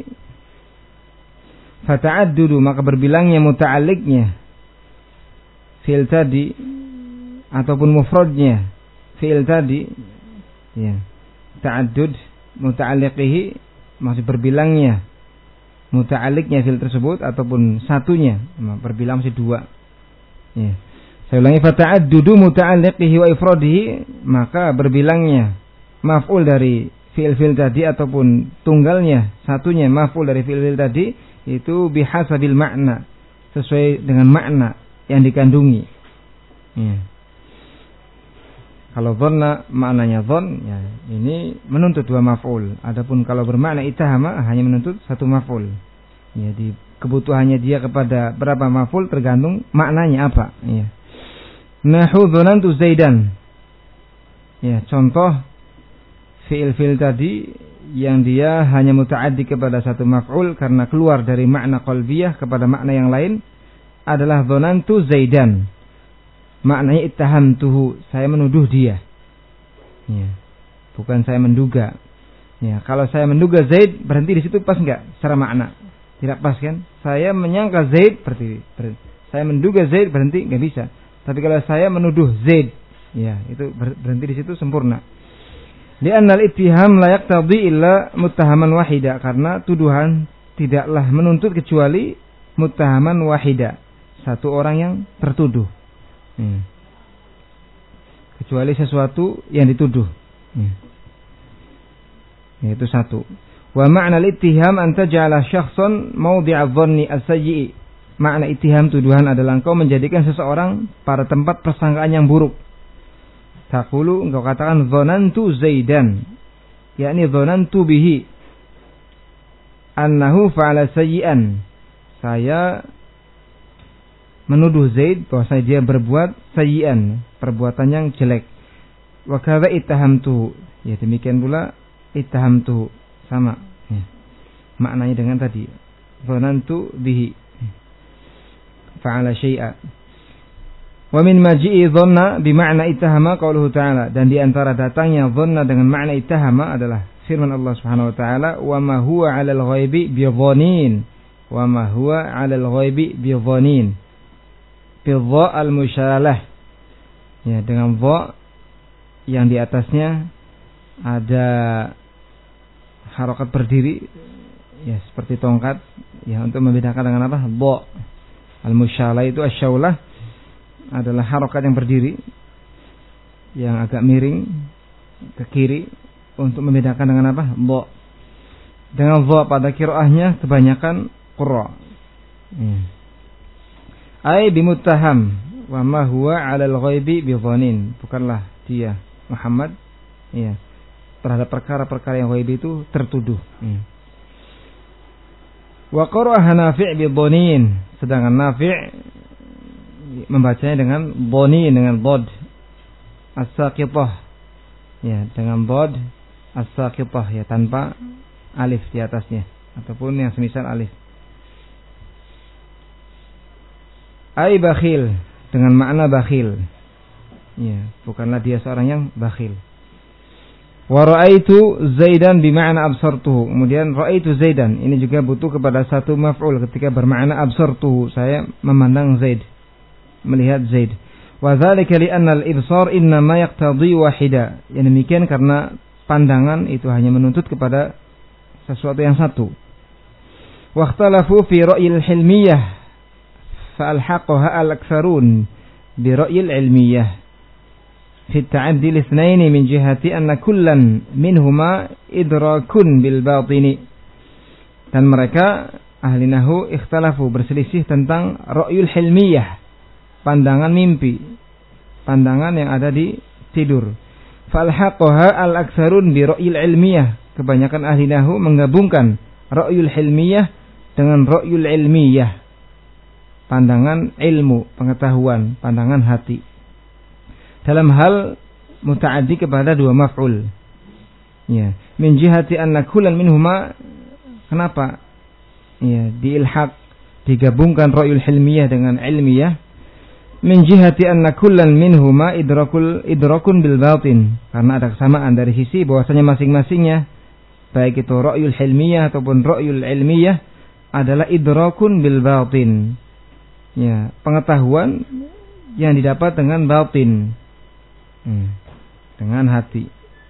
fata'addudu, maka berbilangnya muta'alliqnya fi'il tadi ataupun mufradnya fi'il tadi, ya, ta'addud muta'alliqihi masih berbilangnya muta'alliqnya fi'il tersebut ataupun satunya, berbilang masih dua, ya. Saya ulangi, fata'addudu muta'alliqihi wa ifradihi, maka berbilangnya maf'ul dari fi'il-fi'il tadi ataupun tunggalnya satunya maf'ul dari fi'il-fi'il tadi itu bihasabil makna, sesuai dengan makna yang dikandungi, ya. Kalau dhanna maknanya dhann, ya, ini menuntut dua maf'ul. Adapun kalau bermakna ittahama hanya menuntut satu maf'ul. Ya, di kebutuhannya dia kepada berapa maf'ul tergantung maknanya apa, ya. Nahu dhanantu Zaidan. Ya, contoh fi'il-fi'il tadi yang dia hanya muta'addi kepada satu maf'ul karena keluar dari makna qalbiyah kepada makna yang lain adalah dhanantu Zaidan. Maknanya ittahamtuhu, saya menuduh dia. Ya, bukan saya menduga. Ya, kalau saya menduga Zaid, berhenti di situ pas enggak secara makna? Tidak pas kan? Saya menyangka Zaid, berarti, berarti saya menduga Zaid, berhenti enggak bisa. Tapi kalau saya menuduh Zaid, ya, itu berhenti di situ sempurna. Li'anna al-ittiham la yaqtadi illa muttahaman wahida, karena tuduhan tidaklah menuntut kecuali muttahaman wahida, satu orang yang tertuduh. Hmm. Kecuali sesuatu yang dituduh, hmm. Yaitu satu. Wa ma'na al-ittiham an taj'ala syakhsan mawdi'a dhanni as-sayyi. Makna ittiham tuduhan adalah engkau menjadikan seseorang pada tempat persangkaan yang buruk. Taqulu, engkau katakan dhanantu Zaidan, yakni dhanantu bihi annahu fa'ala sayyi'an. Saya menuduh Zaid bahwa dia berbuat sayyi'an, perbuatan yang jelek. Wa kadza ittahamtu, ya, demikian pula ittahamtu, sama, ya, maknanya dengan tadi dhanantu bihi fa'ala syai'a. Wa min maji'i dhanna bima'na ittahama qauluhu ta'ala, dan di antara datangnya dhanna dengan makna ittahama adalah firman Allah Subhanahu wa taala, wa ma huwa 'alal ghaibi bidhanin, wa ma huwa 'alal ghaibi bidhanin, bidha al-musyalah, ya, dengan dha yang di atasnya ada harokat berdiri, ya, seperti tongkat, ya, untuk membedakan dengan apa? Dha. Al-musyalah itu asyaulah adalah harokat yang berdiri, yang agak miring ke kiri, untuk membedakan dengan apa? Dha. Dengan dha pada qiraahnya kebanyakan qurra. Ya. Ai bimuttaham wa ma huwa 'alal ghaibi bidhanin. Bukanlah dia Muhammad ya terhadap perkara-perkara yang ghaib itu tertuduh. Ya. Wa qara'a Nafi' bidhanin. Sedangkan Nafi' membacanya dengan dhanin dengan dhad as-saqithah. Ya, dengan dhad as-saqithah ya tanpa alif di atasnya ataupun yang semisal alif. Ai bakhil dengan makna bakhil. Ya, bukanlah dia seorang yang bakhil. Wa ra'aitu Zaidan bima'na absartuhu. Kemudian ra'aitu Zaidan ini juga butuh kepada satu maf'ul ketika bermakna absartuhu, saya memandang Zaid, melihat Zaid. Wa dzalika li anna al-ibsar inna ma yaqtadi wahida. Yang demikian karena pandangan itu hanya menuntut kepada sesuatu yang satu. Wa ikhtalafu fi ra'yil hilmiyah fa alhaqaha al-aktsarun bi ra'yil ilmiyah fi at-ta'addi al-ithnain min jihati anna kullan minhuma idrakun bil batini. Dan mereka ahli nahwu ikhtalafu berselisih tentang ra'yul hilmiyah, pandangan mimpi, pandangan yang ada di tidur. Falhaqaha al-aktsarun bi ra'yil ilmiyah. Kebanyakan ahli nahwu menggabungkan ra'yul hilmiyah dengan ra'yul ilmiyah, pandangan ilmu, pengetahuan, pandangan hati. Dalam hal muta'addi kepada dua maf'ul. Ya, min jihati anna kullan minhuma, kenapa? Ya, diilhaq, digabungkan ra'yul hilmiyah dengan ilmiyah. Min jihati anna kullan minhuma idrakul idrakun bil batin, karena ada kesamaan dari sisi bahwasanya masing-masingnya baik itu ra'yul hilmiyah ataupun ra'yul ilmiyah adalah idrakun bil batin. Ya, pengetahuan yang didapat dengan batin. Hmm, dengan hati.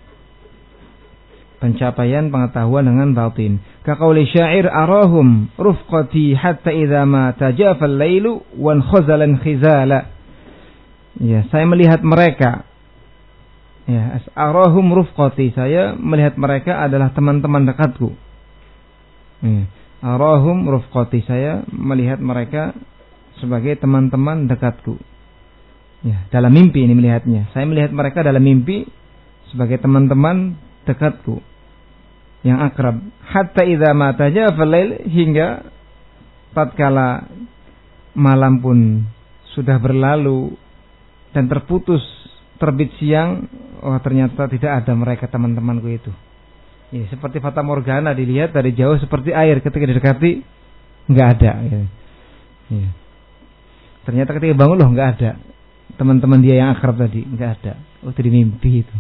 Pencapaian pengetahuan dengan batin. Ka qauli syair arahum rufqati hatta idza ma tajafa al-lailu wan khazalan khizala. Ya, saya melihat mereka. Ya, arahum rufqati, saya melihat mereka adalah teman-teman dekatku. Ya, arahum rufqati, saya melihat mereka sebagai teman-teman dekatku. Ya, dalam mimpi ini melihatnya. Saya melihat mereka dalam mimpi sebagai teman-teman dekatku yang akrab. Hatta idza ma tajafa al-lail, hingga tatkala malam pun sudah berlalu dan terputus terbit siang, oh ternyata tidak ada mereka teman-temanku itu. Ya, seperti fata morgana, dilihat dari jauh seperti air, ketika didekati enggak ada. Ya. Ya. Ternyata ketika bangun loh enggak ada teman-teman dia yang akrab tadi, enggak ada. Oh, itu di mimpi itu.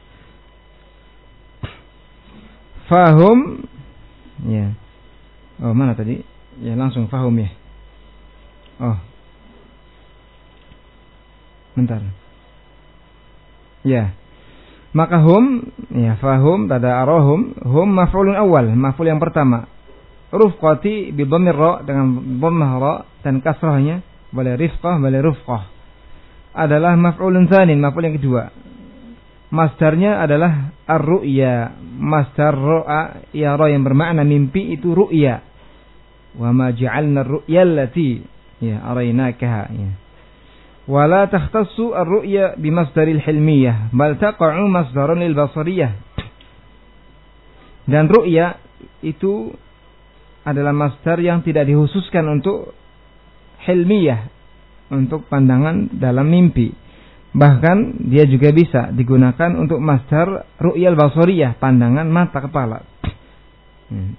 Fahum, ya. Oh, mana tadi? Ya, langsung fahum ya. Oh, bentar. Ya, maka hum, ya fahum, tada arahum, hum maf'ulun awal, maf'ul yang pertama. Rufqati bi dhammir ra, dengan dhammah ra dan kasrahnya, boleh rifqah, boleh rufqah. Adalah maf'ulun tsanin, maf'ul yang kedua. Masdarnya adalah ar-ru'ya. Masdar ra'a yara yang bermakna mimpi itu ru'ya. Wa ma ja'alna ar-ru'ya allati ya araynakaha ya. Wa la takhtassu ar-ru'ya bi masdaril hilmiyah, bal taqa'u masdaran lil basariyah. Dan ru'ya itu adalah masdar yang tidak dikhususkan untuk hilmiyah, untuk pandangan dalam mimpi. Bahkan dia juga bisa digunakan untuk masdar ru'yal basariyah, pandangan mata kepala. Hmm.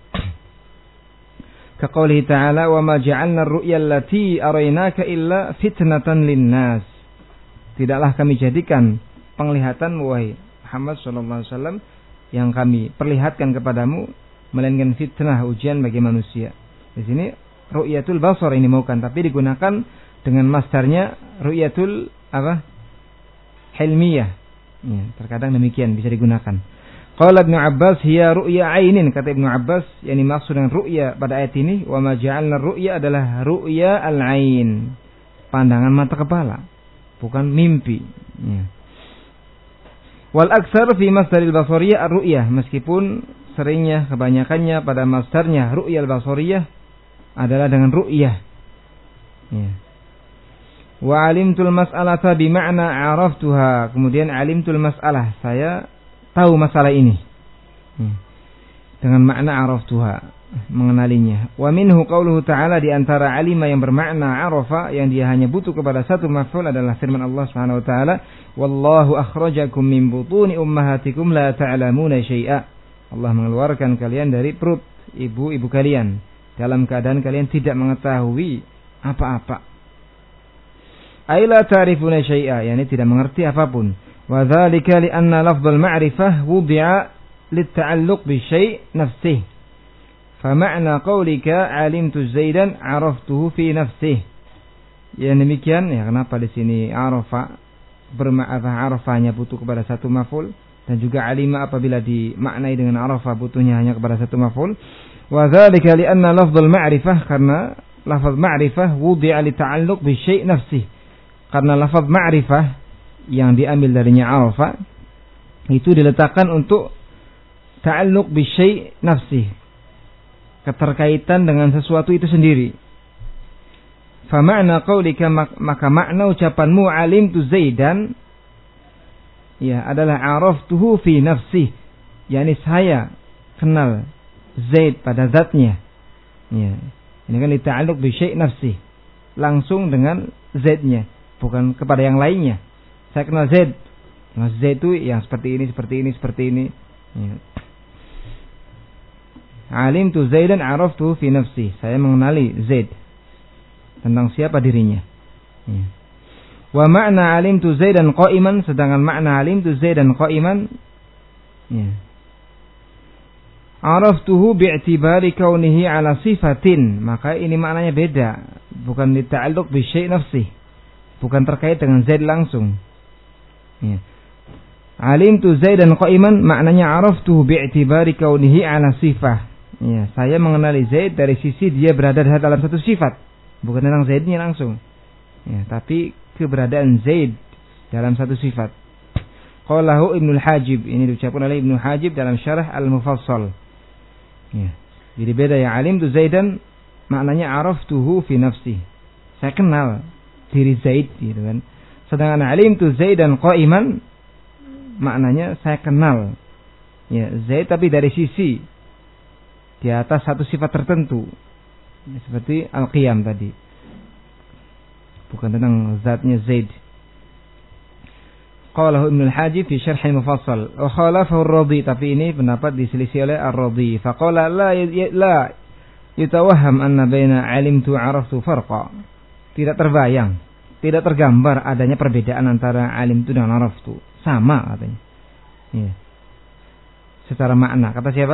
Ka qoulihi ta'ala wa ma ja'alna ar-ru'ya allati araynaka illa fitnatan lin-nas. Tidaklah kami jadikan penglihatan wahai Muhammad sallallahu alaihi wasallam yang kami perlihatkan kepadamu melainkan fitnah, ujian bagi manusia. Di sini ru'yatul basar ini maukan, tapi digunakan dengan masdarnya ru'yatul apa? Hilmiyah. Ya, terkadang demikian bisa digunakan. Qala Ibnu Abbas hiya ru'ya ainin, kata Ibnu Abbas yang dimaksud dengan ru'ya pada ayat ini, wa ma ja'alna ru'ya adalah ru'ya al-ain, pandangan mata kepala, bukan mimpi. Ya. Wal aksar fi masdaril basariyah ar-ru'yah, meskipun seringnya kebanyakannya pada masdarnya ru'yah al-basariyah adalah dengan ru'yah. Ya. Wa alimtul mas'alata bi ma'na 'araftuha. Kemudian alimtul mas'alah, saya tahu masalah ini. Ya. Dengan makna 'araftuha, mengenalinya. Wa minhu qauluhu ta'ala, di antara alima yang bermakna 'arafa yang dia hanya butuh kepada satu maf'ul adalah firman Allah Subhanahu wa taala, wallahu akhrajakum min butuni ummahatikum la ta'lamuna syai'a. Allah mengeluarkan kalian dari perut ibu-ibu kalian dalam keadaan kalian tidak mengetahui apa-apa. Ay la ta'rifuna syai'a, yakni tidak mengerti apapun. Wa dzalika li anna lafdzul ma'rifah wudi'a lit-ta'alluq bi syai' nafsihi. Fa ma'na qaulika 'alimtu Zaidan 'araftuhu fi nafsihi. Ya demikian, ya kenapa di sini arafa bermakna arafanya butuh kepada satu maf'ul, dan juga alima apabila dimaknai dengan arafa butuhnya hanya kepada satu maf'ul. Wa dzalika li anna lafdzul ma'rifah, karena lafaz ma'rifah wudi'a li ta'alluq bi syai' nafsihi. Karena lafaz ma'rifah yang diambil darinya arafa itu diletakkan untuk ta'alluq bi syai' nafsihi, keterkaitan dengan sesuatu itu sendiri. Fa ma'na qaulika, maka makna ucapanmu alimtu Zaidan ya adalah araftuhu fi nafsi, yakni saya kenal Zaid pada zatnya. Ya, ini kan dita'alluq bi syai' nafsi, langsung dengan Zaidnya, bukan kepada yang lainnya. Saya kenal Zaid, Mas Zaid itu yang seperti ini, seperti ini, seperti ini. Ya. Alimtu Zaidan araftuhu fi nafsi, saya mengenali Zaid tentang siapa dirinya. Ya. Wa makna alimtu Zaidan qa'iman, sedangkan makna alimtu Zaidan qa'iman ya, araftuhu bi'tibari kaunihi ala sifatin, maka ini maknanya beda, bukan dita'alluq bi syai' nafsi, bukan terkait dengan Zaid langsung. Ya. Alimtu Zaidan qa'iman maknanya araftuhu bi'tibari kaunihi ala sifah. Ya, saya mengenali Zaid dari sisi dia berada dalam satu sifat, bukan tentang Zaidnya langsung. Ya, tapi keberadaan Zaid dalam satu sifat. Qalahu Ibnul Hajib, ini diucapkan oleh Ibnu Hajib dalam Syarah Al-Mufassal. Ya. Jadi beda ya, alimtu Zaidan maknanya araftuhu fi nafsi, saya kenal diri Zaid gitu kan. Sedangkan alimtu Zaidan qa'iman maknanya saya kenal ya Zaid tapi dari sisi di atas satu sifat tertentu. Ya, seperti al-qiyam tadi, bukan tentang zatnya Zaid. Qalahu Ibnul Hajib fi Syarh Al-Mufassal wa khalafahu ar-Radhi, tapi ini pendapat diselisih oleh ar-Radhi. Faqala la la yatawahham anna baina alimtu araftu farqa. Tidak terbayang, tidak tergambar adanya perbedaan antara alimtu dengan araftu. Sama katanya. Ya. Secara makna, kata siapa?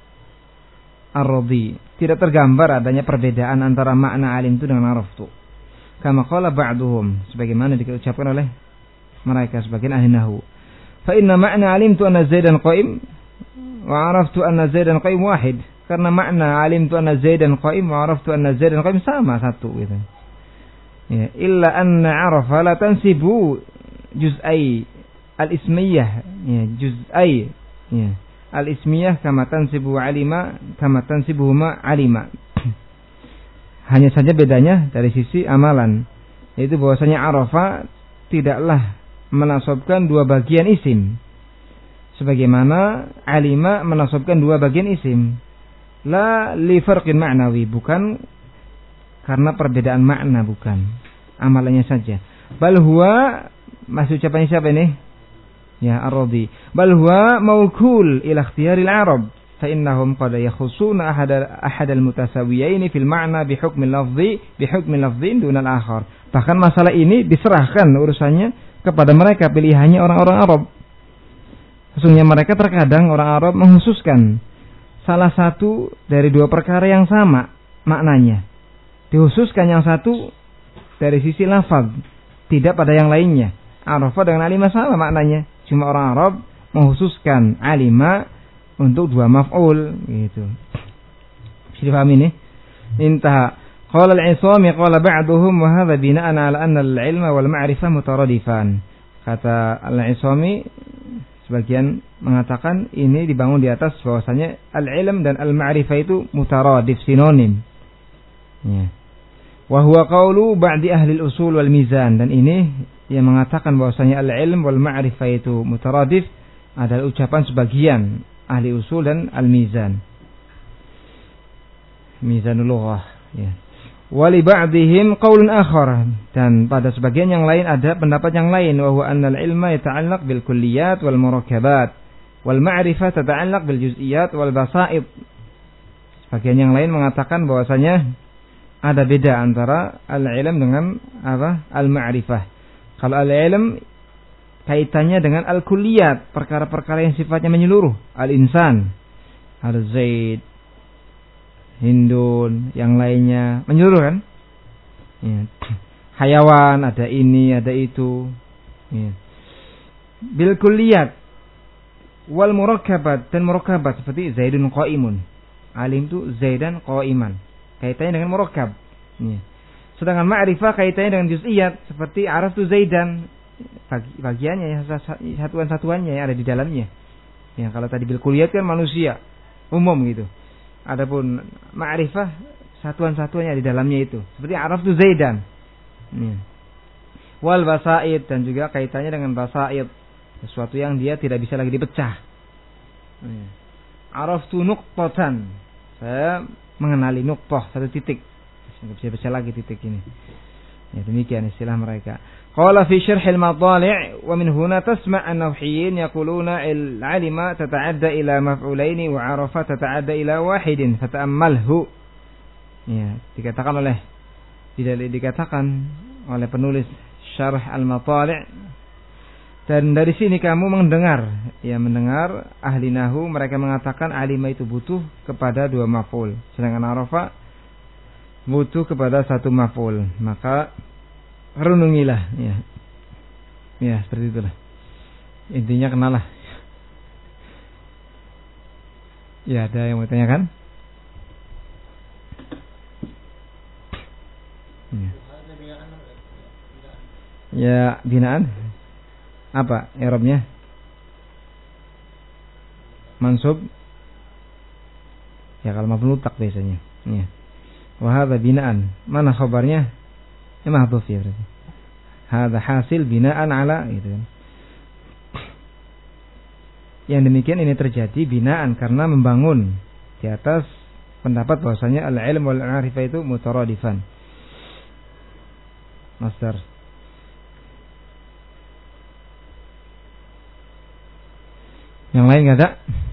Ar-Radhi. Tidak tergambar adanya perbedaan antara makna alimtu dengan araftu. Kama qala ba'duhum, sebagaimana diucapkan oleh mereka sebagian ahli nahwu. Fa inna ma'na alimtu anna Zaidan qa'im wa araftu anna Zaidan qa'im wahid. Karena makna alimtu anna Zaidan qa'im wa araftu anna Zaidan qa'im sama, satu gitu. Ya, illa anna arafa la tansibu juz'ai al-ismiyah, ya, juz'ai ya, al-ismiyah kama tansibu alima kama tansibuhuma alima. Hanya saja bedanya dari sisi amalan, yaitu bahwasanya arafa tidaklah menasabkan dua bagian isim sebagaimana alima menasabkan dua bagian isim. La li farqin ma'nawi, bukan karena perbedaan makna, bukan amalannya saja. Bal huwa, masih ucapannya siapa ini? Ya, Ar-Radhi. Bal huwa mawkul ila ikhtiyaril Arab, fa innahum qad yakhusuna ahad ahad al-mutasawiyain fil ma'na bi hukmi lafzi bi hukmi lafzin duna al-akhar. Bahkan masalah ini diserahkan urusannya kepada mereka, pilihannya orang-orang Arab. Sesungguhnya mereka terkadang orang Arab menghususkan salah satu dari dua perkara yang sama maknanya. Dihususkan yang satu dari sisi lafaz, tidak pada yang lainnya. Arafa dengan alima sama maknanya, cuma orang Arab menghususkan alima untuk dua maf'ul gitu. Bisa dipahami nih? Intaha. Qala al-'Isami qala ba'duhum wa hadha bina'an 'ala anna al-'ilma wal ma'rifah mutaradifan. Kata al-'Isami, Sebagian mengatakan ini dibangun di atas bahwasanya al-ilm dan al-ma'rifah itu mutaradif, sinonim. Ya. Wa huwa qaulu ba'di ahli al-usul wal mizan, dan ini yang mengatakan bahwasanya al-ilm wal ma'rifah itu mutaradif adalah ucapan sebagian ahli usul dan al-mizan. Mizanul lughah, ya. Wa li ba'dihim qaulun akhar, dan pada sebagian yang lain ada pendapat yang lain, wa huwa anna al-ilma yata'allaq bil kulliyat wal murakkabat wal ma'rifah tata'allaq bil juz'iyat wal basa'id. Sebagian yang lain mengatakan bahwasanya ada beda antara al-ilm dengan apa? Al-ma'rifah. Kalau al-ilm kaitannya dengan al-kulliyat, perkara-perkara yang sifatnya menyeluruh, al-insan, al-zaid, Hindun, yang lainnya menyeluruh kan? Ya. Hayawan, ada ini, ada itu. Ya. Bil kulliyat wal murakkabat, dan murakkabat seperti Zaidun qaimun. Alim itu Zaidan qaiman. Kaitannya dengan murakkab. Ya. Sedangkan ma'rifah kaitannya dengan juz'iyat seperti araftu Zaidan. Bagiannya, satuan-satuannya yang ada di dalamnya. Ya, kalau tadi bil kulliyat kan manusia umum gitu. Adapun ma'rifah satuan-satuannya di dalamnya itu. Seperti araftu Zaidan. Ya. Wal basaid, dan juga kaitannya dengan basaid, sesuatu yang dia tidak bisa lagi dipecah. Ya. Araftu nuqtatan, saya mengenali nuqtah, satu titik. Tidak bisa baca lagi titik ini. Ya, demikian istilah mereka. Qala fi syarh al-madali' wa min huna tasma' an-nawhiyyin yaquluna al-'alima tata'adda ila maf'ulaini wa 'arafa tata'adda ila wahidin fata'ammalhu. Ya, dikatakan oleh tidak dikatakan oleh penulis syarh al-madali', dan dari sini kamu mendengar, ya mendengar ahli nahwu mereka mengatakan alima itu butuh kepada dua maf'ul, sedangkan 'arafa butuh kepada satu maf'ul. Maka renungilah, ya, ya seperti itulah. Intinya kenalah. Ya, ada yang mau tanyakan? Ya, ya binaan. Apa i'rabnya? Mansub. Ya kalau maf'ul mutlaq biasanya. Ya. Wa hadza binaan. Mana khabarnya? Ya mahdhuf ya berarti. Hadza hasil binaan ala gitu kan. Yang demikian ini terjadi binaan karena membangun di atas pendapat bahwasanya al-ilm wal ma'rifah itu mutaradifan. Masdar. Yang lain enggak ada?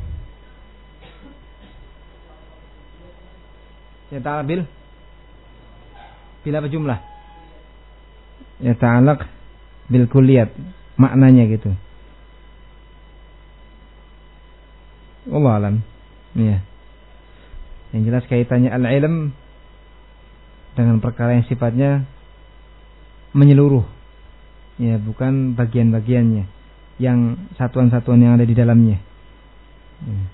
Ya ta'ala bil bila apa jumlah? Ya ta'alaq bil kulliyat, maknanya gitu. Wallahu alam. Ya. Yang jelas kaitannya al-ilm dengan perkara yang sifatnya menyeluruh. Ya, bukan bagian-bagiannya, yang satuan-satuan yang ada di dalamnya. Ya.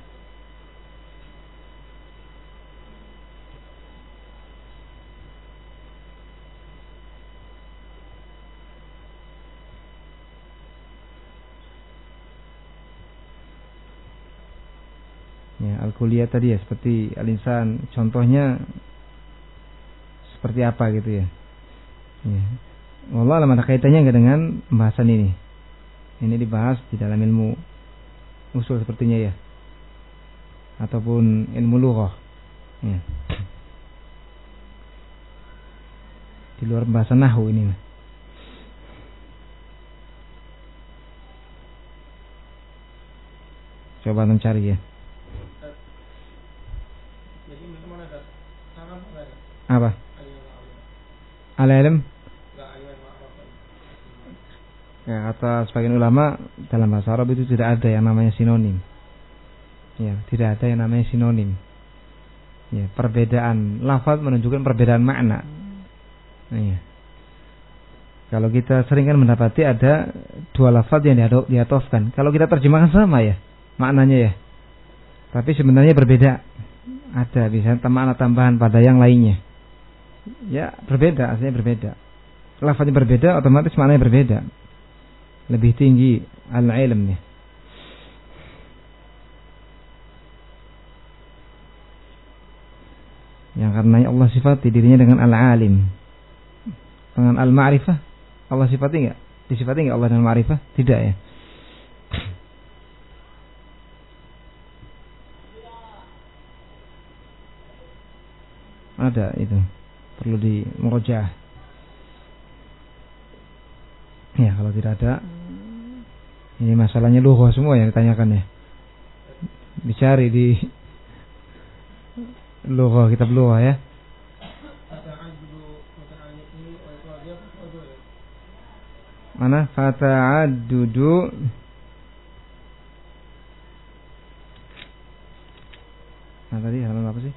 Ya, al-kulliyah tadi ya seperti al-insan, contohnya seperti apa gitu ya. Ya. Wallah alam ada kaitannya enggak dengan pembahasan ini. Ini dibahas di dalam ilmu usul sepertinya ya. Ataupun ilmu lughah. Ya. Di luar pembahasan nahwu ini. Coba mencari ya. Apa? Al-ilm? Ya, kata sebagian ulama dalam bahasa Arab itu tidak ada yang namanya sinonim. Ya, tidak ada yang namanya sinonim. Ya, perbedaan lafaz menunjukkan perbedaan makna. Ya. Kalau kita sering kan mendapati ada dua lafaz yang diatofkan. Kalau kita terjemahkan sama ya maknanya ya, tapi sebenarnya berbeda. Ada bisa makna tambahan pada yang lainnya. Ya berbeda, aslinya berbeda. Lafaznya berbeda, otomatis maknanya berbeda. Lebih tinggi al-ilmnya. Yang karenanya Allah sifati dirinya dengan al-alim. Dengan al-ma'rifah Allah sifati enggak? Disifati enggak Allah dengan ma'rifah? Tidak ya. Ada itu. Perlu di murojaah. Ya, kalau tidak ada, ini masalahnya lughah semua yang ditanyakan ya. Dicari di lughah, kitab lughah ya. Mana? Fata'addudu Nah tadi halaman apa sih?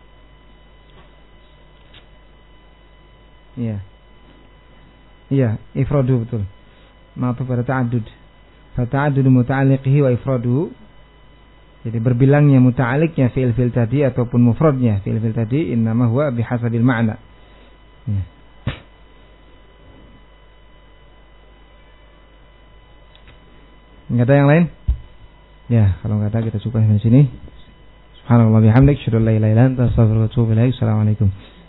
Iya. Iya, ifradu betul. Ma'tuf pada ta'addud. Fata'addudu muta'alliqihi wa ifradu. Jadi berbilangnya muta'alliqnya fi'il-fi'il tadi ataupun mufradnya fi'il-fi'il tadi innama huwa bihasabil ma'na. Ya. Enggak ada yang lain? Ya, kalau enggak ada kita cukup di sini. Subhanallah bihamdik, syukur la ilaha illa anta, astaghfiruka wa atubu ilaik. Assalamualaikum.